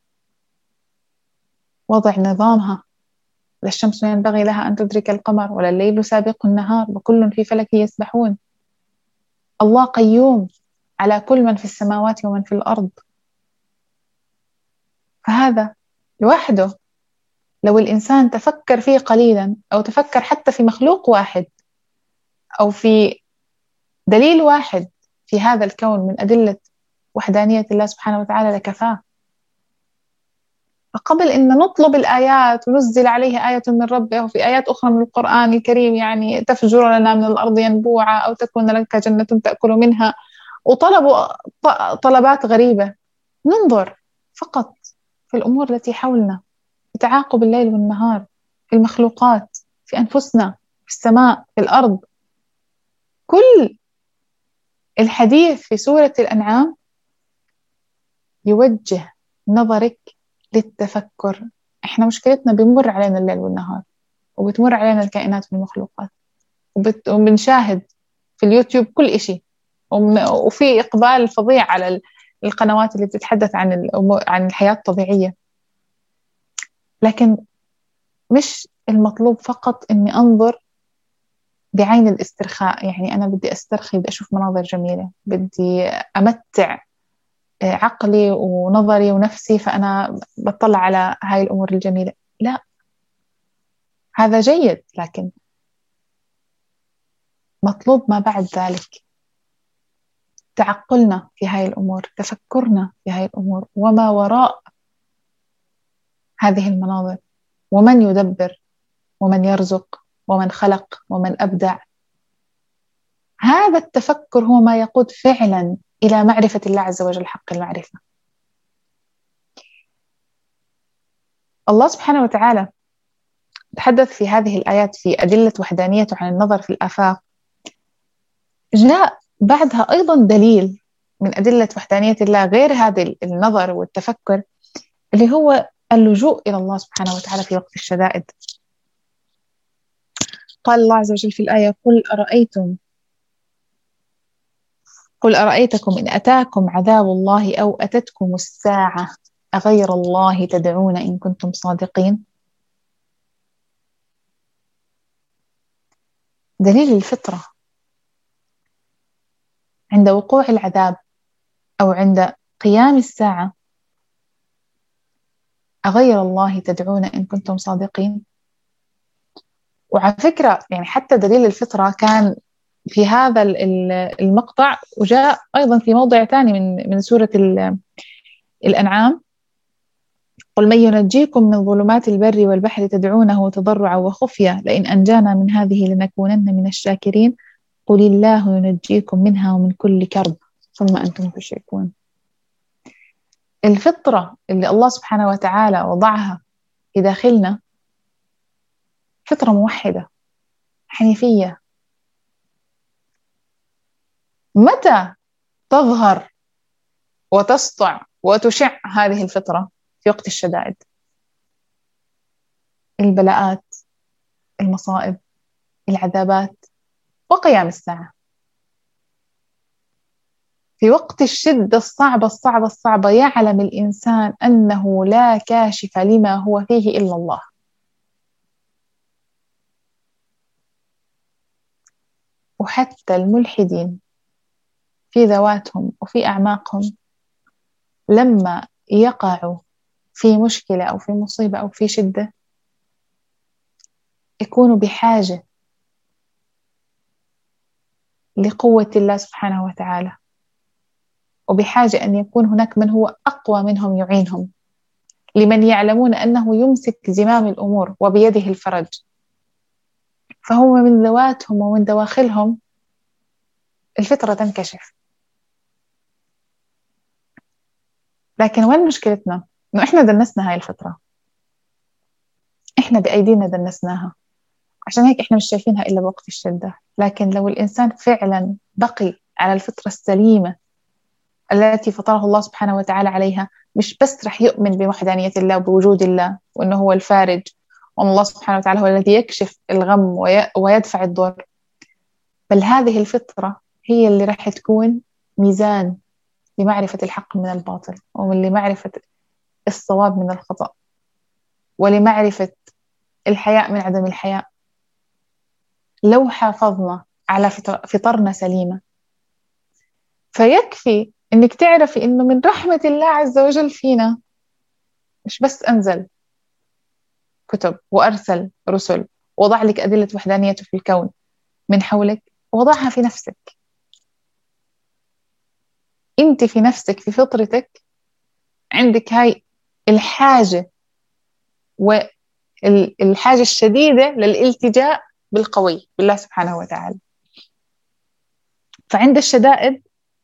وضع نظامها. لا الشمس ينبغي لها أن تدرك القمر ولا الليل سابق النهار وكل في فلك يسبحون. الله قيوم على كل من في السماوات ومن في الأرض. فهذا لوحده لو الإنسان تفكر فيه قليلا أو تفكر حتى في مخلوق واحد أو في دليل واحد في هذا الكون من أدلة وحدانية الله سبحانه وتعالى لكفاه. فقبل أن نطلب الآيات وننزل عليه آية من ربه، وفي آيات أخرى من القرآن الكريم يعني تفجر لنا من الأرض ينبوعا أو تكون لك جنة تأكل منها، وطلبوا طلبات غريبة، ننظر فقط في الأمور التي حولنا، في تعاقب الليل والنهار، في المخلوقات، في أنفسنا، في السماء، في الأرض. كل الحديث في سورة الأنعام يوجه نظرك للتفكر. احنا مشكلتنا بيمر علينا الليل والنهار، وبتمر علينا الكائنات والمخلوقات، وبنشاهد في اليوتيوب كل إشي، وفي إقبال فظيع على القنوات اللي بتتحدث عن الحياة الطبيعية. لكن مش المطلوب فقط إني أنظر بعين الاسترخاء، يعني أنا بدي أسترخي، بدي أشوف مناظر جميلة، بدي أمتع عقلي ونظري ونفسي، فأنا بطلع على هاي الأمور الجميلة. لا، هذا جيد، لكن مطلوب ما بعد ذلك تعقلنا في هاي الأمور، تفكرنا في هاي الأمور، وما وراء هذه المناظر، ومن يدبر، ومن يرزق، ومن خلق، ومن أبدع. هذا التفكر هو ما يقود فعلا إلى معرفة الله عز وجل حق المعرفة. الله سبحانه وتعالى تحدث في هذه الآيات في أدلة وحدانيته عن النظر في الآفاق. جاء بعدها أيضا دليل من أدلة وحدانية الله غير هذا النظر والتفكر، اللي هو اللجوء إلى الله سبحانه وتعالى في وقت الشدائد. قال الله عز وجل في الآية: قل أرأيتكم إن أتاكم عذاب الله أو أتتكم الساعة أغير الله تدعون إن كنتم صادقين. دليل الفطرة عند وقوع العذاب أو عند قيام الساعة: أغير الله تدعون إن كنتم صادقين. وعلى فكرة يعني حتى دليل الفطرة كان في هذا المقطع، وجاء أيضا في موضع ثاني من سورة الأنعام: قل من ينجيكم من ظلمات البر والبحر تدعونه تضرعا وخفيا لئن أنجانا من هذه لنكونن من الشاكرين قل الله ينجيكم منها ومن كل كرب ثم أنتم تشركون. الفطرة اللي الله سبحانه وتعالى وضعها في داخلنا فطرة موحدة حنيفية. متى تظهر وتسطع وتشع هذه الفطرة؟ في وقت الشدائد، البلاءات، المصائب، العذابات، وقيام الساعة. في وقت الشدة الصعبة الصعبة الصعبة يعلم الإنسان أنه لا كاشف لما هو فيه إلا الله. وحتى الملحدين في ذواتهم وفي أعماقهم لما يقعوا في مشكلة أو في مصيبة أو في شدة يكونوا بحاجة لقوة الله سبحانه وتعالى، وبحاجة أن يكون هناك من هو أقوى منهم يعينهم، لمن يعلمون أنه يمسك زمام الأمور وبيده الفرج. فهم من ذواتهم ومن دواخلهم الفطرة تنكشف. لكن وين مشكلتنا؟ إنه إحنا دنسنا هاي الفطرة، إحنا بأيدينا دنسناها، عشان هيك إحنا مش شايفينها إلا بوقت الشدة. لكن لو الإنسان فعلا بقي على الفطرة السليمة التي فطره الله سبحانه وتعالى عليها، مش بس رح يؤمن بوحدانية الله وبوجود الله وأنه هو الفارج، وأن الله سبحانه وتعالى هو الذي يكشف الغم ويدفع الضر، بل هذه الفطرة هي اللي رح تكون ميزان لمعرفة الحق من الباطل، ولمعرفة الصواب من الخطأ، ولمعرفة الحياء من عدم الحياء. لو حافظنا على فطرنا سليمة، فيكفي إنك تعرفي إنه من رحمة الله عز وجل فينا مش بس أنزل كتب وأرسل رسل ووضع لك أدلة وحدانيته في الكون من حولك، وضعها في نفسك. أنت في نفسك في فطرتك عندك هاي الحاجة، والحاجة الشديدة للالتجاء بالقوي بالله سبحانه وتعالى. فعند الشدائد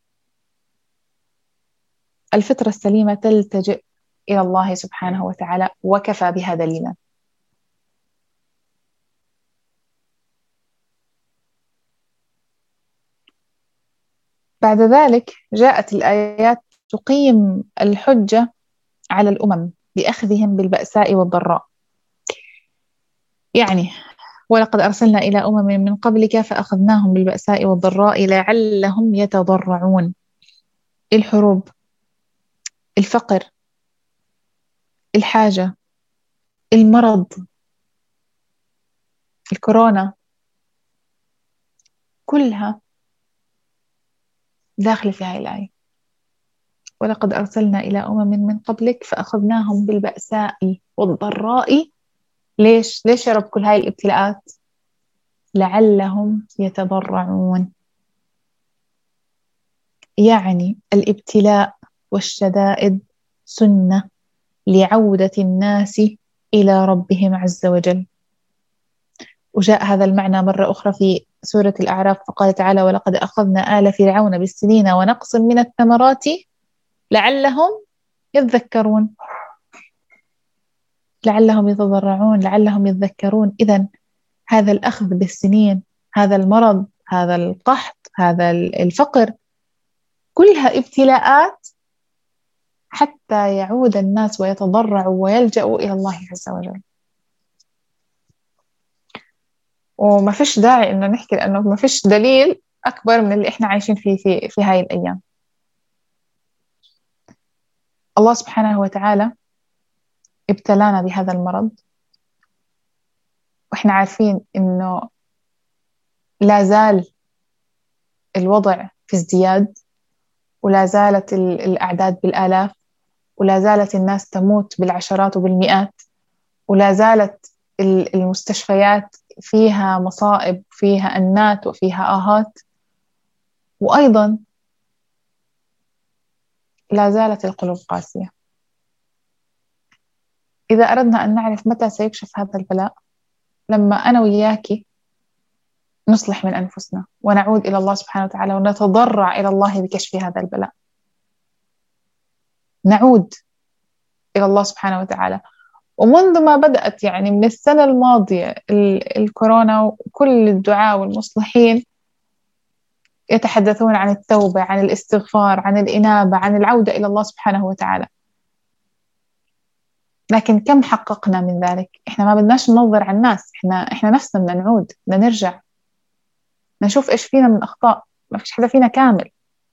الفطرة السليمة تلتجئ إلى الله سبحانه وتعالى، وكفى بها دليلا. بعد ذلك جاءت الآيات تقيم الحجة على الأمم بأخذهم بالبأساء والضراء. يعني ولقد أرسلنا إلى أمم من قبلك فأخذناهم بالبأساء والضراء لعلهم يتضرعون. الحروب، الفقر، الحاجة، المرض، الكورونا، كلها داخلة في هاي الآية. ولقد أرسلنا إلى أمم من قبلك فأخذناهم بالبأساء والضراء. ليش يا رب كل هاي الابتلاءات؟ لعلهم يتضرعون. يعني الابتلاء والشدائد سنة لعودة الناس إلى ربهم عز وجل. وجاء هذا المعنى مرة أخرى في سورة الأعراف، فقال تعالى: ولقد أخذنا آل فرعون بالسنين ونقص من الثمرات لعلهم يذكرون. لعلهم يتضرعون، لعلهم يذكرون. إذن هذا الأخذ بالسنين، هذا المرض، هذا القحط، هذا الفقر، كلها ابتلاءات حتى يعود الناس ويتضرعوا ويلجأوا إلى الله عز وجل. وما فيش داعي إنه نحكي، لأنه ما فيش دليل أكبر من اللي إحنا عايشين فيه في هاي الأيام. الله سبحانه وتعالى ابتلانا بهذا المرض، وإحنا عارفين إنه لا زال الوضع في ازدياد، ولا زالت الأعداد بالآلاف، ولا زالت الناس تموت بالعشرات وبالمئات، ولا زالت المستشفيات فيها مصائب، فيها أنات وفيها آهات، وأيضا لا زالت القلوب قاسية. إذا أردنا أن نعرف متى سيكشف هذا البلاء، لما أنا وياكي نصلح من أنفسنا ونعود إلى الله سبحانه وتعالى ونتضرع إلى الله بكشف هذا البلاء. نعود إلى الله سبحانه وتعالى. ومنذ ما بدأت يعني من السنة الماضية الكورونا، وكل الدعاة والمصلحين يتحدثون عن التوبة، عن الاستغفار، عن الإنابة، عن العودة إلى الله سبحانه وتعالى. لكن كم حققنا من ذلك؟ إحنا ما بدناش ننظر على الناس، إحنا نفسنا بدنا نعود، بدنا نرجع نشوف إيش فينا من أخطاء. ما فيش حدا فينا كامل.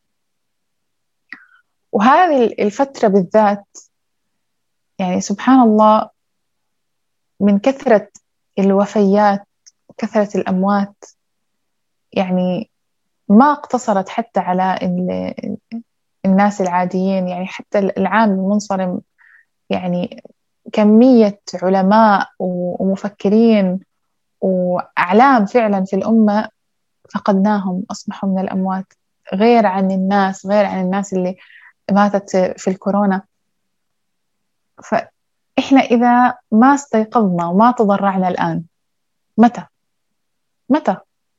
وهذه الفترة بالذات يعني سبحان الله، من كثرة الوفيات وكثرة الأموات، يعني ما اقتصرت حتى على الناس العاديين، يعني حتى العام المنصرم. يعني كمية علماء ومفكرين وأعلام فعلا في الأمة فقدناهم، أصبحوا من الأموات، غير عن الناس اللي ماتت في الكورونا. فإحنا إذا ما استيقظنا وما تضرعنا الآن، متى؟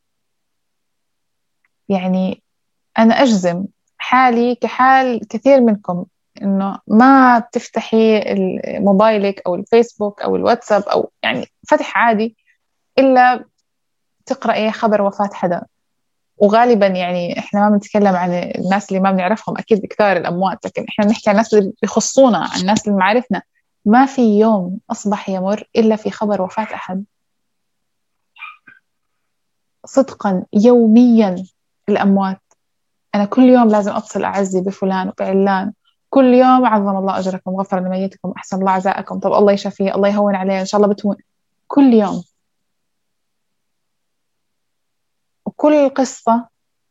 يعني أنا أجزم حالي كحال كثير منكم إنه ما بتفتحي موبايلك أو الفيسبوك أو الواتساب أو يعني فتح عادي إلا تقرأي خبر وفاة حدا. وغالبا يعني إحنا ما بنتكلم عن الناس اللي ما بنعرفهم، أكيد كثار الأموات، لكن إحنا بنحكي عن الناس اللي بيخصونا، عن الناس اللي معرفنا. ما في يوم أصبح يمر إلا في خبر وفاة أحد. صدقا يوميا الأموات. أنا كل يوم لازم أتصل أعزي بفلان وبعلان، كل يوم عظم الله أجركم، غفر لميتكم، أحسن الله عزاءكم، طب الله يشفيه، الله يهون عليه، إن شاء الله بتهون. كل يوم. وكل قصة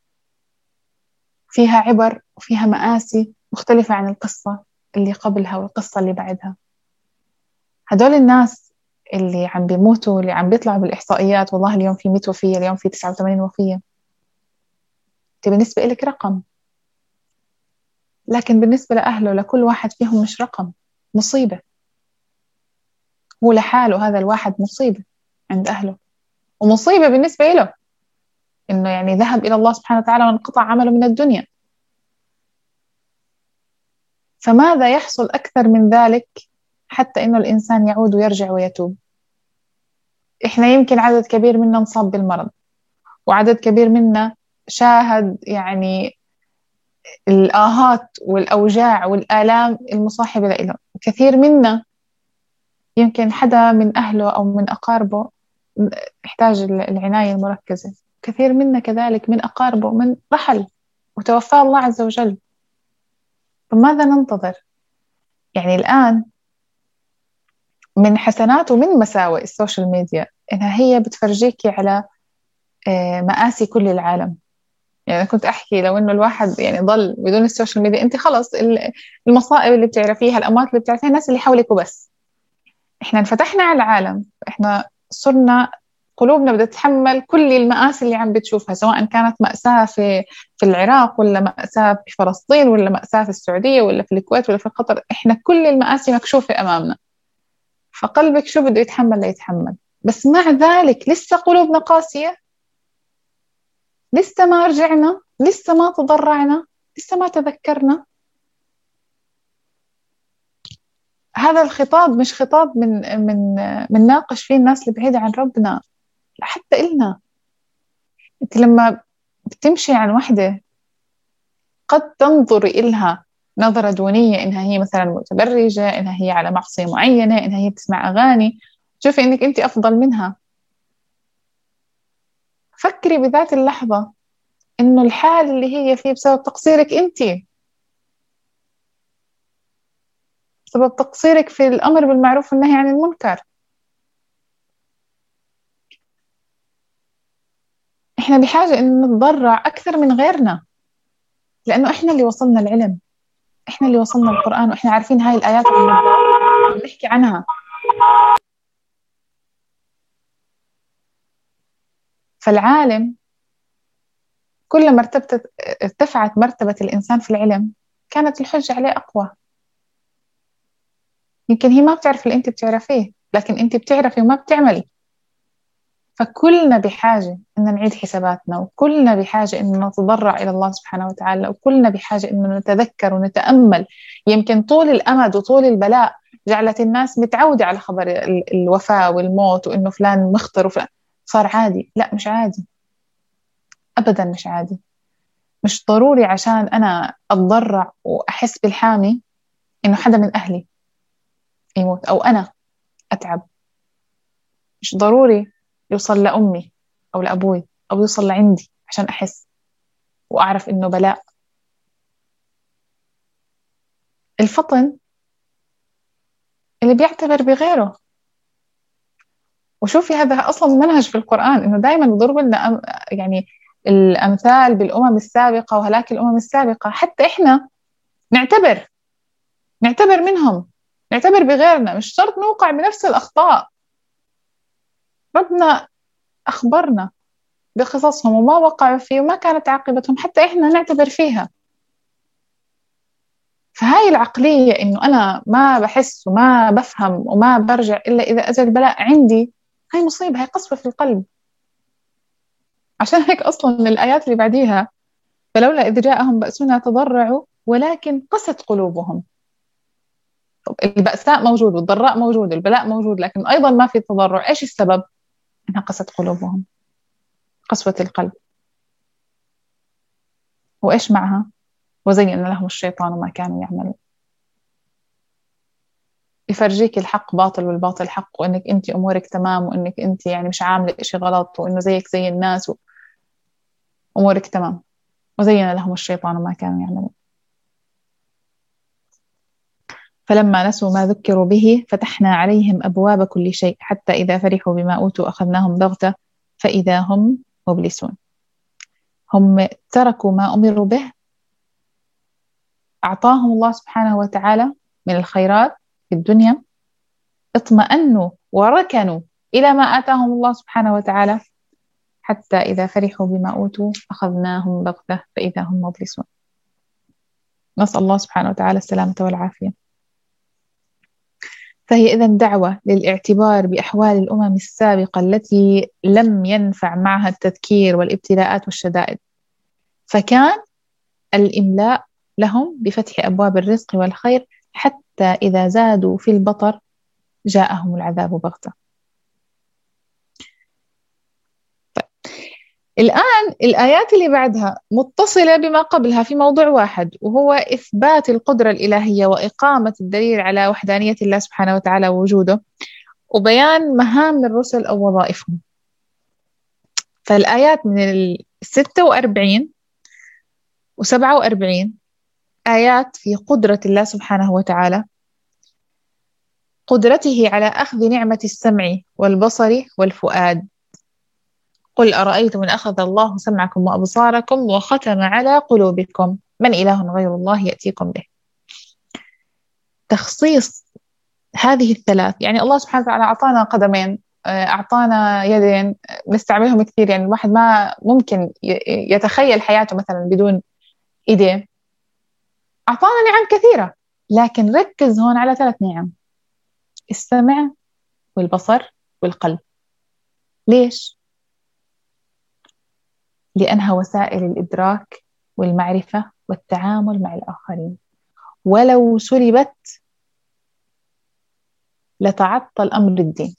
فيها عبر وفيها مآسي مختلفة عن القصة اللي قبلها والقصة اللي بعدها. هدول الناس اللي عم بيموتوا، اللي عم بيطلعوا بالإحصائيات، والله اليوم في 100 وفية، اليوم في 89 وفية، أنت بالنسبة لك رقم، لكن بالنسبة لأهله لكل واحد فيهم مش رقم، مصيبة. هو لحاله هذا الواحد مصيبة عند أهله، ومصيبة بالنسبة له إنه يعني ذهب إلى الله سبحانه وتعالى وانقطع عمله من الدنيا. فماذا يحصل أكثر من ذلك حتى إنه الإنسان يعود ويرجع ويتوب؟ إحنا يمكن عدد كبير منا انصاب بالمرض، وعدد كبير منا شاهد يعني الآهات والأوجاع والآلام المصاحبة له. كثير منا يمكن حدا من أهله أو من أقاربه يحتاج العناية المركزة، كثير منا كذلك من أقاربه من رحل وتوفاه الله عز وجل. فماذا ننتظر؟ يعني الآن من حسنات ومن مساوئ السوشيال ميديا إنها هي بتفرجيكي على مآسي كل العالم. يعني كنت أحكي لو إنه الواحد يعني ضل بدون السوشيال ميديا، أنت خلص المصائب اللي بتعرفيها، الأموات اللي بتعرفيها، الناس اللي حولك وبس. إحنا انفتحنا على العالم، إحنا صرنا قلوبنا بدها تتحمل كل المآسي اللي عم بتشوفها، سواء كانت مأساة في العراق، ولا مأساة في فلسطين، ولا مأساة في السعودية، ولا في الكويت، ولا في قطر. إحنا كل المآسي مكشوفة أمامنا، فقلبك شو بده يتحمل ليتحمل. بس مع ذلك لسه قلوبنا قاسية، لسه ما رجعنا، لسه ما تضرعنا، لسه ما تذكرنا. هذا الخطاب مش خطاب من ناقش فيه الناس اللي بعيدة عن ربنا، لا حتى إلنا. أنت لما بتمشي عن وحدة قد تنظر إلها نظرة دونية، إنها هي مثلا متبرجة، إنها هي على معصية معينة، إنها هي بتسمع أغاني، تشوفي إنك أنت أفضل منها. فكري بذات اللحظة إنه الحال اللي هي فيه بسبب تقصيرك أنت، بسبب تقصيرك في الأمر بالمعروف والنهي عن المنكر. إحنا بحاجة إن نتضرع أكثر من غيرنا، لأنه إحنا اللي وصلنا العلم، إحنا اللي وصلنا القرآن، وإحنا عارفين هاي الآيات عم نحكي عنها. فالعالم كل ما ارتفعت مرتبة الإنسان في العلم كانت الحجة عليه أقوى. يمكن هي ما بتعرف اللي أنت بتعرفيه، لكن أنت بتعرفي وما بتعملي. فكلنا بحاجة إن نعيد حساباتنا، وكلنا بحاجة إن نتضرع إلى الله سبحانه وتعالى، وكلنا بحاجة إن نتذكر ونتأمل. يمكن طول الأمد وطول البلاء جعلت الناس متعودة على خبر الوفاة والموت، وإنه فلان مخطر وفلان صار عادي. لا، مش عادي أبدا، مش عادي. مش ضروري عشان أنا أتضرع وأحس بالحامي إنه حدا من أهلي يموت أو أنا أتعب. مش ضروري يوصل لأمي أو لأبوي أو يوصل لعندي عشان أحس وأعرف إنه بلاء. الفطن اللي بيعتبر بغيره. وشوفي هذا أصلا منهج في القرآن، إنه دائما بضرب لنا يعني الأمثال بالأمم السابقة وهلاك الأمم السابقة، حتى إحنا نعتبر منهم، نعتبر بغيرنا. مش شرط نوقع بنفس الأخطاء. ربنا أخبرنا بقصصهم وما وقعوا فيه وما كانت عاقبتهم، حتى إحنا نعتبر فيها. فهاي العقلية إنه أنا ما بحس وما بفهم وما برجع إلا إذا أجى البلاء عندي، هاي مصيبة، هاي قسوة في القلب. عشان هيك أصلا الآيات اللي بعديها فلولا إذ جاءهم بأسنا تضرعوا ولكن قست قلوبهم. طب البأساء موجود والضراء موجود والبلاء موجود، لكن أيضا ما في تضرع. إيش السبب؟ إنها قست قلوبهم، قسوة القلب. وإيش معها؟ وزين لهم الشيطان ما كانوا يعملون. يفرجيك الحق باطل والباطل حق، وإنك أنت أمورك تمام، وإنك أنت يعني مش عاملة إشي غلط، وإنه زيك زي الناس وأمورك تمام. وزين لهم الشيطان ما كانوا يعملون. فلما نسوا ما ذكروا به فتحنا عليهم أبواب كل شيء حتى إذا فرحوا بما أوتوا أخذناهم بغتة فإذا هم مبلسون. هم تركوا ما أمروا به، أعطاهم الله سبحانه وتعالى من الخيرات في الدنيا، اطمأنوا وركنوا إلى ما آتاهم الله سبحانه وتعالى حتى إذا فرحوا بما أوتوا أخذناهم بغتة فإذا هم مبلسون. نسأل الله سبحانه وتعالى السلامة والعافية. فهي إذن دعوة للاعتبار بأحوال الأمم السابقة التي لم ينفع معها التذكير والابتلاءات والشدائد، فكان الإملاء لهم بفتح أبواب الرزق والخير حتى إذا زادوا في البطر جاءهم العذاب بغتة. الآن الآيات اللي بعدها متصلة بما قبلها في موضوع واحد، وهو إثبات القدرة الإلهية وإقامة الدليل على وحدانية الله سبحانه وتعالى ووجوده، وبيان مهام الرسل أو وظائفهم. فالآيات من 46 و47 آيات في قدرة الله سبحانه وتعالى، قدرته على أخذ نعمة السمع والبصر والفؤاد. قل أرأيتم إن أخذ الله سمعكم وأبصاركم وختم على قلوبكم من إله غير الله يأتيكم به. تخصيص هذه الثلاث، يعني الله سبحانه وتعالى أعطانا قدمين، أعطانا يدين نستعملهم كثير، يعني الواحد ما ممكن يتخيل حياته مثلا بدون إيديه. أعطانا نعم كثيرة، لكن ركز هون على 3 نعم: السمع والبصر والقلب. ليش؟ لأنها وسائل الإدراك والمعرفة والتعامل مع الآخرين، ولو سلبت لتعطل أمر الدين.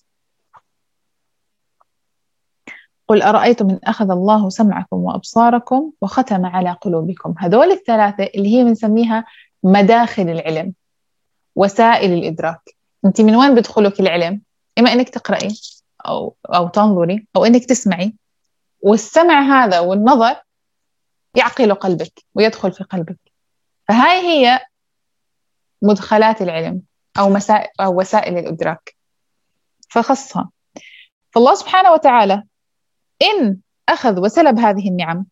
قل أرأيتم إن أخذ الله سمعكم وأبصاركم وختم على قلوبكم. هذول الثلاثة اللي هي بنسميها مداخل العلم، وسائل الإدراك. أنت من وين بدخلك العلم؟ إما إنك تقرأي أو تنظري أو إنك تسمعي، والسمع هذا والنظر يعقل قلبك ويدخل في قلبك. فهاي هي مدخلات العلم أو وسائل الإدراك، فخصها. فالله سبحانه وتعالى إن أخذ وسلب هذه النعم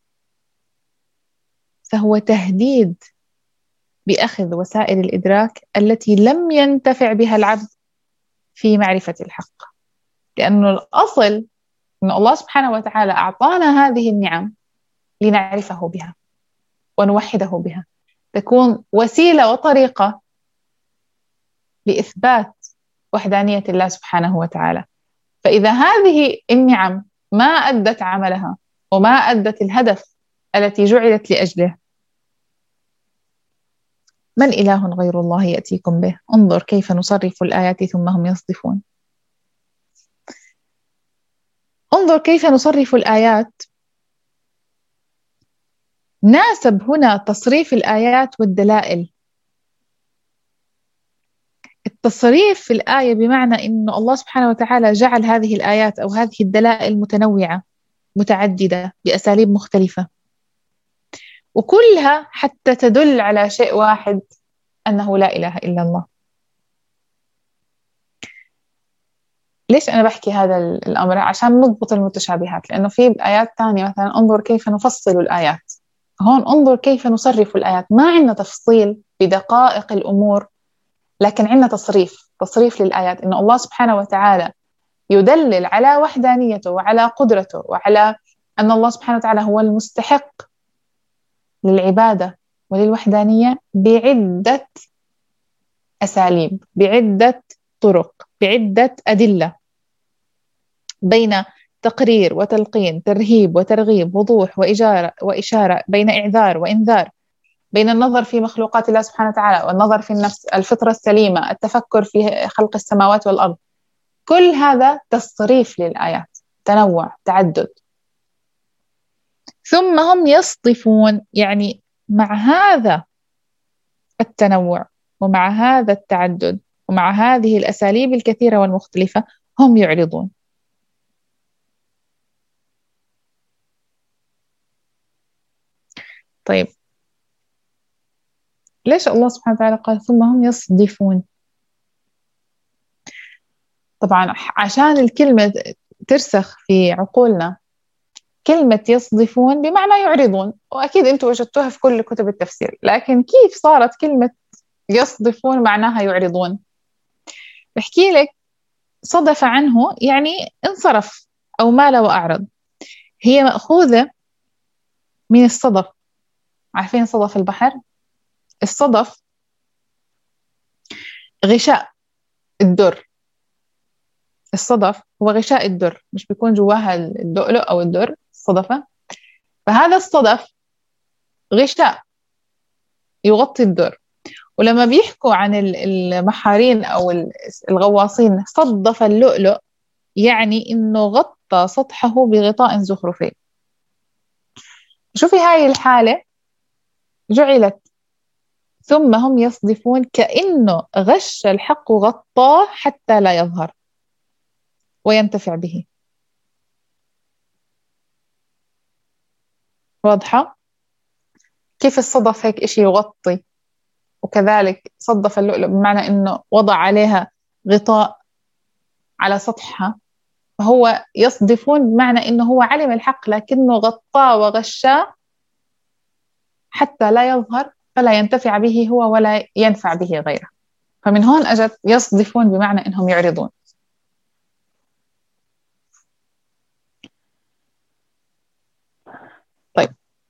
فهو تهديد بأخذ وسائل الإدراك التي لم ينتفع بها العبد في معرفة الحق. لأنه الأصل أن الله سبحانه وتعالى أعطانا هذه النعم لنعرفه بها ونوحده بها، تكون وسيلة وطريقة لإثبات وحدانية الله سبحانه وتعالى. فإذا هذه النعم ما أدت عملها وما أدت الهدف التي جعلت لأجله، من إله غير الله يأتيكم به؟ انظر كيف نصرف الآيات ثم هم يصدفون. انظر كيف نصرف الآيات. ناسب هنا تصريف الآيات والدلائل. التصريف في الآية بمعنى أن الله سبحانه وتعالى جعل هذه الآيات أو هذه الدلائل متنوعة متعددة بأساليب مختلفة، وكلها حتى تدل على شيء واحد، أنه لا إله إلا الله. ليش أنا بحكي هذا الأمر؟ عشان نضبط المتشابهات، لأنه في آيات تانية مثلا انظر كيف نفصل الآيات، هون انظر كيف نصرف الآيات. ما عندنا تفصيل بدقائق الأمور، لكن عندنا تصريف للآيات، إن الله سبحانه وتعالى يدلل على وحدانيته وعلى قدرته وعلى أن الله سبحانه وتعالى هو المستحق للعبادة وللوحدانية بعدة أساليب، بعدة طرق، بعدة أدلة، بين تقرير وتلقين، ترهيب وترغيب، وضوح وإشارة، بين إعذار وإنذار، بين النظر في مخلوقات الله سبحانه وتعالى والنظر في النفس، الفطرة السليمة، التفكر في خلق السماوات والأرض. كل هذا تصريف للآيات، تنوع، تعدد. ثم هم يصطفون، يعني مع هذا التنوع ومع هذا التعدد ومع هذه الأساليب الكثيرة والمختلفة هم يعرضون. طيب ليش الله سبحانه وتعالى قال ثم هم يصدفون؟ طبعا عشان الكلمة ترسخ في عقولنا، كلمة يصدفون بمعنى يعرضون، وأكيد أنتم وجدتوها في كل كتب التفسير، لكن كيف صارت كلمة يصدفون معناها يعرضون؟ بحكي لك صدف عنه يعني انصرف أو مال وأعرض. هي مأخوذة من الصدف. عارفين صدف البحر؟ الصدف غشاء الدر. الصدف هو غشاء الدر، مش بيكون جواها اللؤلؤ أو الدر، الصدفة. فهذا الصدف غشاء يغطي الدر. ولما بيحكوا عن المحارين أو الغواصين صدف اللؤلؤ، يعني إنه غطى سطحه بغطاء زخرفي. شوفي هاي الحالة جعلت ثم هم يصدفون، كأنه غش الحق وغطاه حتى لا يظهر وينتفع به. واضحة؟ كيف الصدف هيك إشي يغطي، وكذلك صدف اللؤلؤ بمعنى إنه وضع عليها غطاء على سطحها. فهو يصدفون بمعنى إنه هو علم الحق لكنه غطاه وغشاه حتى لا يظهر، فلا ينتفع به هو ولا ينفع به غيره. فمن هون أجت يصدفون بمعنى إنهم يعرضون. طيب،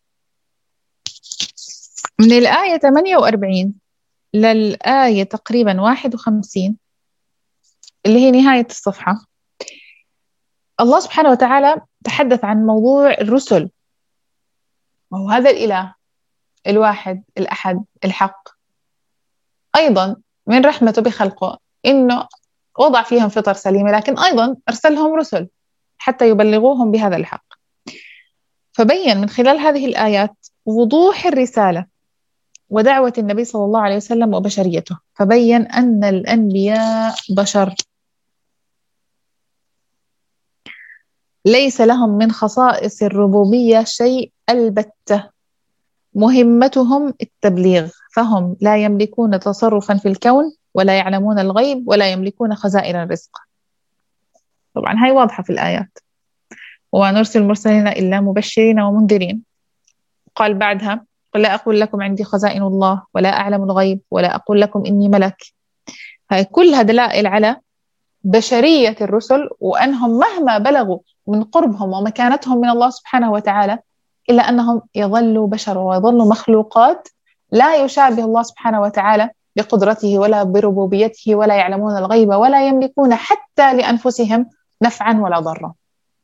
من الآية 48 للآية تقريبا 51 اللي هي نهاية الصفحة، الله سبحانه وتعالى تحدث عن موضوع الرسل، وهو هذا الإله الواحد الأحد الحق أيضا من رحمته بخلقه إنه وضع فيهم فطر سليمة، لكن أيضا أرسلهم رسل حتى يبلغوهم بهذا الحق. فبين من خلال هذه الآيات وضوح الرسالة ودعوة النبي صلى الله عليه وسلم وبشريته. فبين أن الأنبياء بشر ليس لهم من خصائص الربوبية شيء البتة، مهمتهم التبليغ، فهم لا يملكون تصرفا في الكون ولا يعلمون الغيب ولا يملكون خزائن الرزق. طبعا هاي واضحة في الآيات. وما نرسل المرسلين إلا مبشرين ومنذرين. قال بعدها: قل لا أقول لكم عندي خزائن الله ولا أعلم الغيب ولا أقول لكم إني ملك. هاي كلها دلائل على بشرية الرسل، وأنهم مهما بلغوا من قربهم ومكانتهم من الله سبحانه وتعالى إلا أنهم يظلوا بشر ويظلوا مخلوقات لا يشابه الله سبحانه وتعالى بقدرته ولا بربوبيته، ولا يعلمون الغيب ولا يملكون حتى لأنفسهم نفعا ولا ضرا.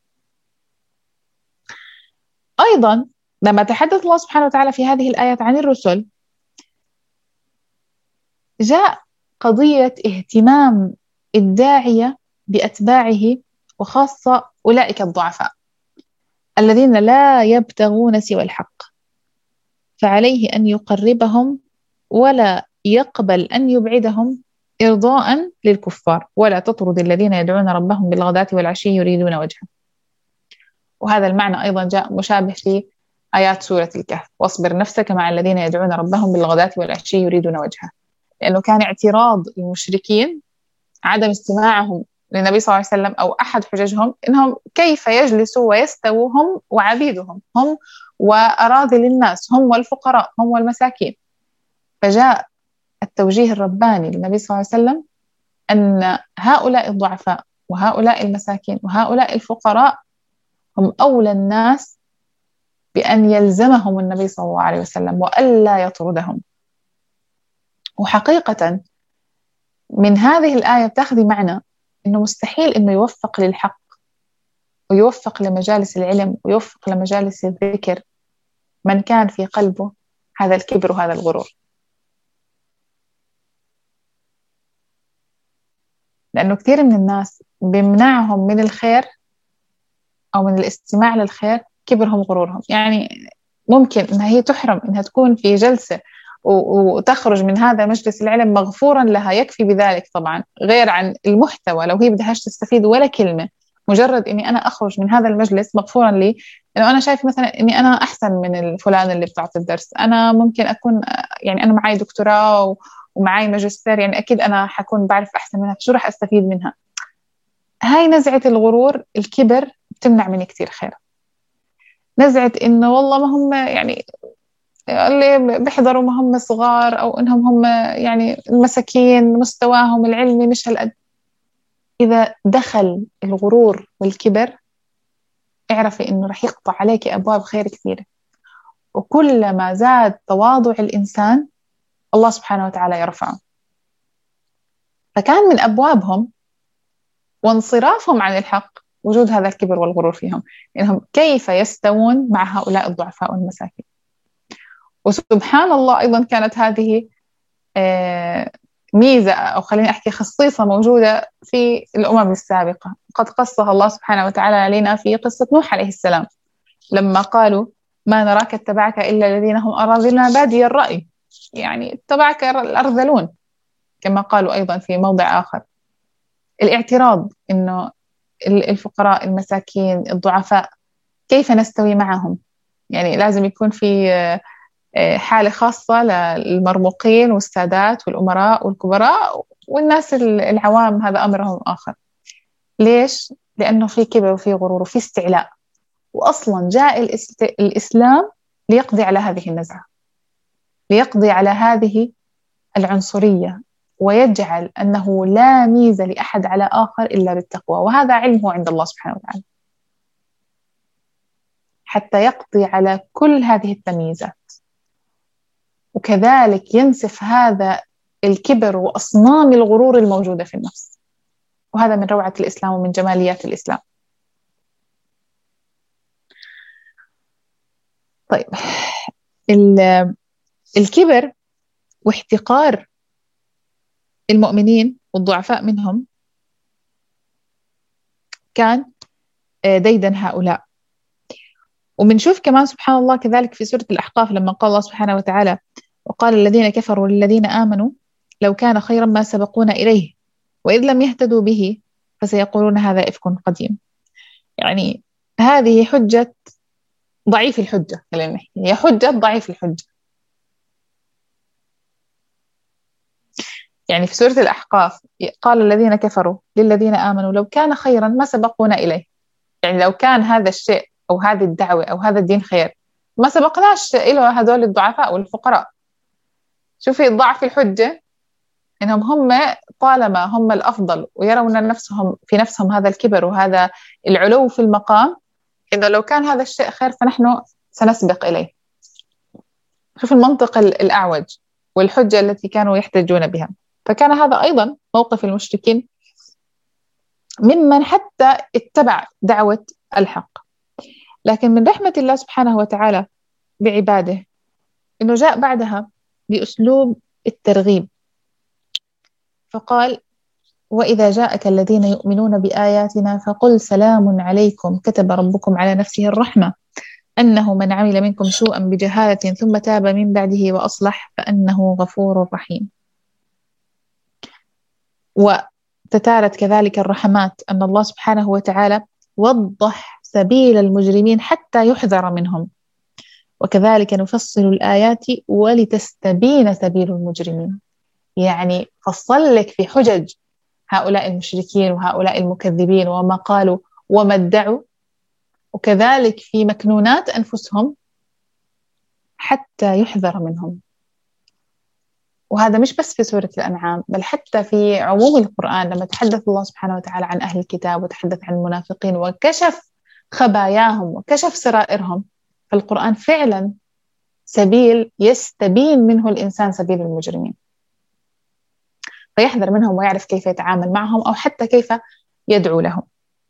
أيضا لما تحدث الله سبحانه وتعالى في هذه الآيات عن الرسل، جاء قضية اهتمام الداعية بأتباعه، وخاصة أولئك الضعفاء الذين لا يبتغون سوى الحق، فعليه أن يقربهم ولا يقبل أن يبعدهم إرضاء للكفار. ولا تطرد الذين يدعون ربهم بالغداة والعشي يريدون وجهه. وهذا المعنى أيضا جاء مشابه في آيات سورة الكهف: واصبر نفسك مع الذين يدعون ربهم بالغداة والعشي يريدون وجهه. لأنه كان اعتراض المشركين عدم استماعهم للنبي صلى الله عليه وسلم، أو أحد حججهم إنهم كيف يجلسوا ويستووا هم وعبيدهم، هم وأراذل الناس، هم والفقراء، هم والمساكين. فجاء التوجيه الرباني للنبي صلى الله عليه وسلم أن هؤلاء الضعفاء وهؤلاء المساكين وهؤلاء الفقراء هم أولى الناس بأن يلزمهم النبي صلى الله عليه وسلم وألا يطردهم. وحقيقة من هذه الآية بتاخذي معنى إنه مستحيل إنه يوفق للحق ويوفق لمجالس العلم ويوفق لمجالس الذكر من كان في قلبه هذا الكبر وهذا الغرور. لأنه كثير من الناس بيمنعهم من الخير أو من الاستماع للخير كبرهم وغرورهم. يعني ممكن إنها هي تحرم إنها تكون في جلسة وتخرج من هذا مجلس العلم مغفورا لها، يكفي بذلك طبعا، غير عن المحتوى. لو هي بدهاش تستفيد ولا كلمة، مجرد إني أنا أخرج من هذا المجلس مغفورا لي، إنه أنا شايف مثلا إني أنا أحسن من الفلان اللي بتعطي الدرس، أنا ممكن أكون يعني أنا معي دكتوراه ومعي ماجستير، يعني أكيد أنا حكون بعرف أحسن منها، شو رح أستفيد منها؟ هاي نزعة الغرور الكبر بتمنع مني كتير خير. نزعة إنه والله ما هم يعني اللي بيحضروا ما هم صغار، أو إنهم هم يعني المساكين مستواهم العلمي مش هالقد. إذا دخل الغرور والكبر اعرفي إنه رح يقطع عليك أبواب خير كثيرة. وكلما زاد تواضع الإنسان الله سبحانه وتعالى يرفعه. فكان من أبوابهم وانصرافهم عن الحق وجود هذا الكبر والغرور فيهم، إنهم كيف يستوون مع هؤلاء الضعفاء والمساكين. وسبحان الله أيضا كانت هذه ميزة، أو خليني أحكي خصيصة موجودة في الأمم السابقة، قد قصها الله سبحانه وتعالى علينا في قصة نوح عليه السلام، لما قالوا ما نراك اتبعك إلا الذين هم أراذلنا بادي الرأي، يعني اتبعك الأرذلون، كما قالوا أيضا في موضع آخر. الاعتراض إنه الفقراء المساكين الضعفاء كيف نستوي معهم؟ يعني لازم يكون في حالة خاصة للمرموقين والسادات والأمراء والكبراء، والناس العوام هذا أمرهم آخر. ليش؟ لأنه في كبر وفي غرور وفي استعلاء. وأصلا جاء الإسلام ليقضي على هذه النزعة، ليقضي على هذه العنصرية، ويجعل أنه لا ميزة لأحد على آخر إلا بالتقوى، وهذا علمه عند الله سبحانه وتعالى، حتى يقضي على كل هذه التمييزات، وكذلك ينسف هذا الكبر وأصنام الغرور الموجودة في النفس. وهذا من روعة الإسلام ومن جماليات الإسلام. طيب، الكبر واحتقار المؤمنين والضعفاء منهم كان ديدا هؤلاء. ومنشوف كمان سبحان الله كذلك في سورة الأحقاف لما قال الله سبحانه وتعالى وقال الذين كفروا للذين آمنوا لو كان خيرا ما سبقونا إليه وإذ لم يهتدوا به فسيقولون هذا إفك قديم. يعني هذه حجة ضعيف الحجة، خلينا نحكي هي حجة ضعيف الحجة. يعني في سورة الأحقاف قال الذين كفروا للذين آمنوا لو كان خيرا ما سبقونا إليه، يعني لو كان هذا الشيء أو هذه الدعوة أو هذا الدين خير ما سبقناش إلى هذول الضعفاء والفقراء. شوفي ضعف الحجة، إنهم هم طالما هم الأفضل ويرون نفسهم في نفسهم هذا الكبر وهذا العلو في المقام، إنه لو كان هذا الشيء خير فنحن سنسبق إليه. شوف المنطق الأعوج والحجة التي كانوا يحتجون بها. فكان هذا أيضا موقف المشركين ممن حتى اتبع دعوة الحق. لكن من رحمة الله سبحانه وتعالى بعباده إنه جاء بعدها بأسلوب الترغيب، فقال وإذا جاءك الذين يؤمنون بآياتنا فقل سلام عليكم كتب ربكم على نفسه الرحمة أنه من عمل منكم سوءا بجهالة ثم تاب من بعده وأصلح فأنه غفور رحيم. وتتارت كذلك الرحمات أن الله سبحانه وتعالى وضح سبيل المجرمين حتى يحذر منهم، وكذلك نفصل الآيات ولتستبين سبيل المجرمين. يعني فصل لك في حجج هؤلاء المشركين وهؤلاء المكذبين وما قالوا وما ادعوا، وكذلك في مكنونات أنفسهم حتى يحذر منهم. وهذا مش بس في سورة الأنعام، بل حتى في عموم القرآن لما تحدث الله سبحانه وتعالى عن أهل الكتاب وتحدث عن المنافقين وكشف خباياهم وكشف سرائرهم، فالقرآن فعلا سبيل يستبين منه الإنسان سبيل المجرمين، فيحذر منهم ويعرف كيف يتعامل معهم أو حتى كيف يدعو لهم.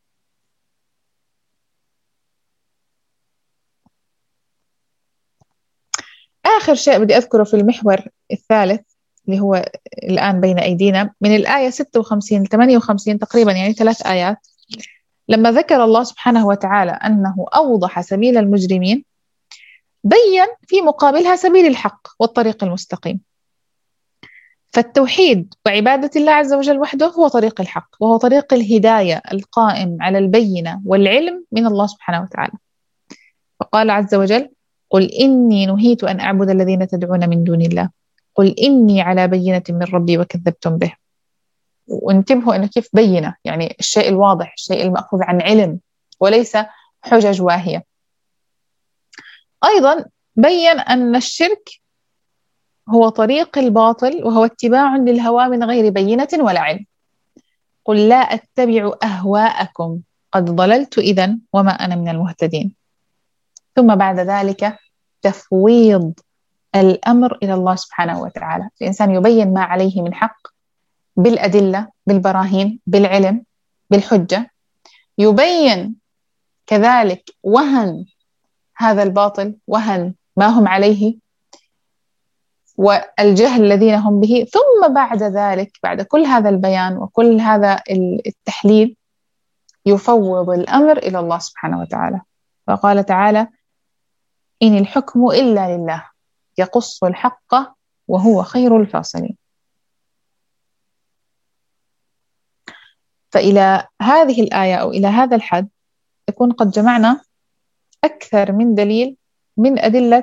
آخر شيء بدي أذكره في المحور الثالث اللي هو الآن بين أيدينا من الآية 56 ل 58 تقريبا، يعني 3 آيات، لما ذكر الله سبحانه وتعالى أنه أوضح سبيل المجرمين بين في مقابلها سبيل الحق والطريق المستقيم. فالتوحيد وعبادة الله عز وجل وحده هو طريق الحق، وهو طريق الهداية القائم على البينة والعلم من الله سبحانه وتعالى. فقال عز وجل قل إني نهيت أن أعبد الذين تدعون من دون الله قل إني على بينة من ربي وكذبتم به. وانتبهوا أنه كيف بينة، يعني الشيء الواضح، الشيء المأخوذ عن علم وليس حجج واهية. أيضا بين أن الشرك هو طريق الباطل وهو اتباع للهوى من غير بينة ولا علم. قل لا أتبع أهواءكم قد ضللت إذن وما أنا من المهتدين. ثم بعد ذلك تفويض الأمر إلى الله سبحانه وتعالى. الإنسان يبين ما عليه من حق بالأدلة، بالبراهين، بالعلم، بالحجة. يبين كذلك وهن هذا الباطل، وهن ما هم عليه والجهل الذين هم به. ثم بعد ذلك، بعد كل هذا البيان وكل هذا التحليل، يفوض الأمر إلى الله سبحانه وتعالى. فقال تعالى: إن الحكم إلا لله يقص الحق وهو خير الفاصلين. فإلى هذه الآية أو إلى هذا الحد يكون قد جمعنا أكثر من دليل من أدلة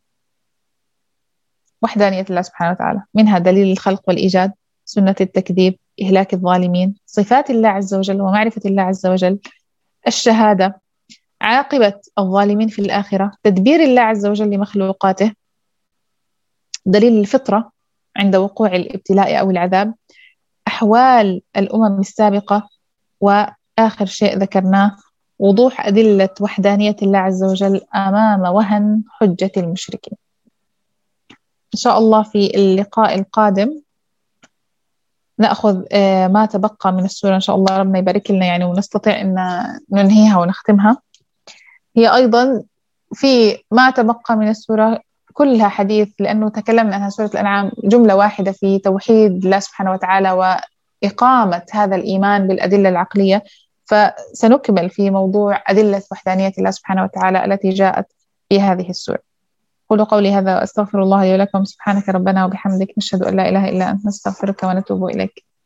وحدانية الله سبحانه وتعالى، منها دليل الخلق والإيجاد، سنة التكذيب، إهلاك الظالمين، صفات الله عز وجل ومعرفة الله عز وجل، الشهادة، عاقبة الظالمين في الآخرة، تدبير الله عز وجل لمخلوقاته، دليل الفطرة عند وقوع الابتلاء أو العذاب، أحوال الأمم السابقة، وآخر شيء ذكرناه وضوح أدلة وحدانية الله عز وجل أمام وهن حجة المشركين. إن شاء الله في اللقاء القادم نأخذ ما تبقى من السورة إن شاء الله، ربنا يبارك لنا يعني ونستطيع أن ننهيها ونختمها. هي أيضا في ما تبقى من السورة كلها حديث، لأنه تكلمنا عنها سورة الأنعام جملة واحدة في توحيد الله سبحانه وتعالى وإقامة هذا الإيمان بالأدلة العقلية. فسنكمل في موضوع أدلة وحدانية الله سبحانه وتعالى التي جاءت في هذه السورة. قولوا قولي هذا وأستغفر الله لي ولكم. سبحانك ربنا وبحمدك، نشهد أن لا إله إلا أنت، نستغفرك ونتوب إليك.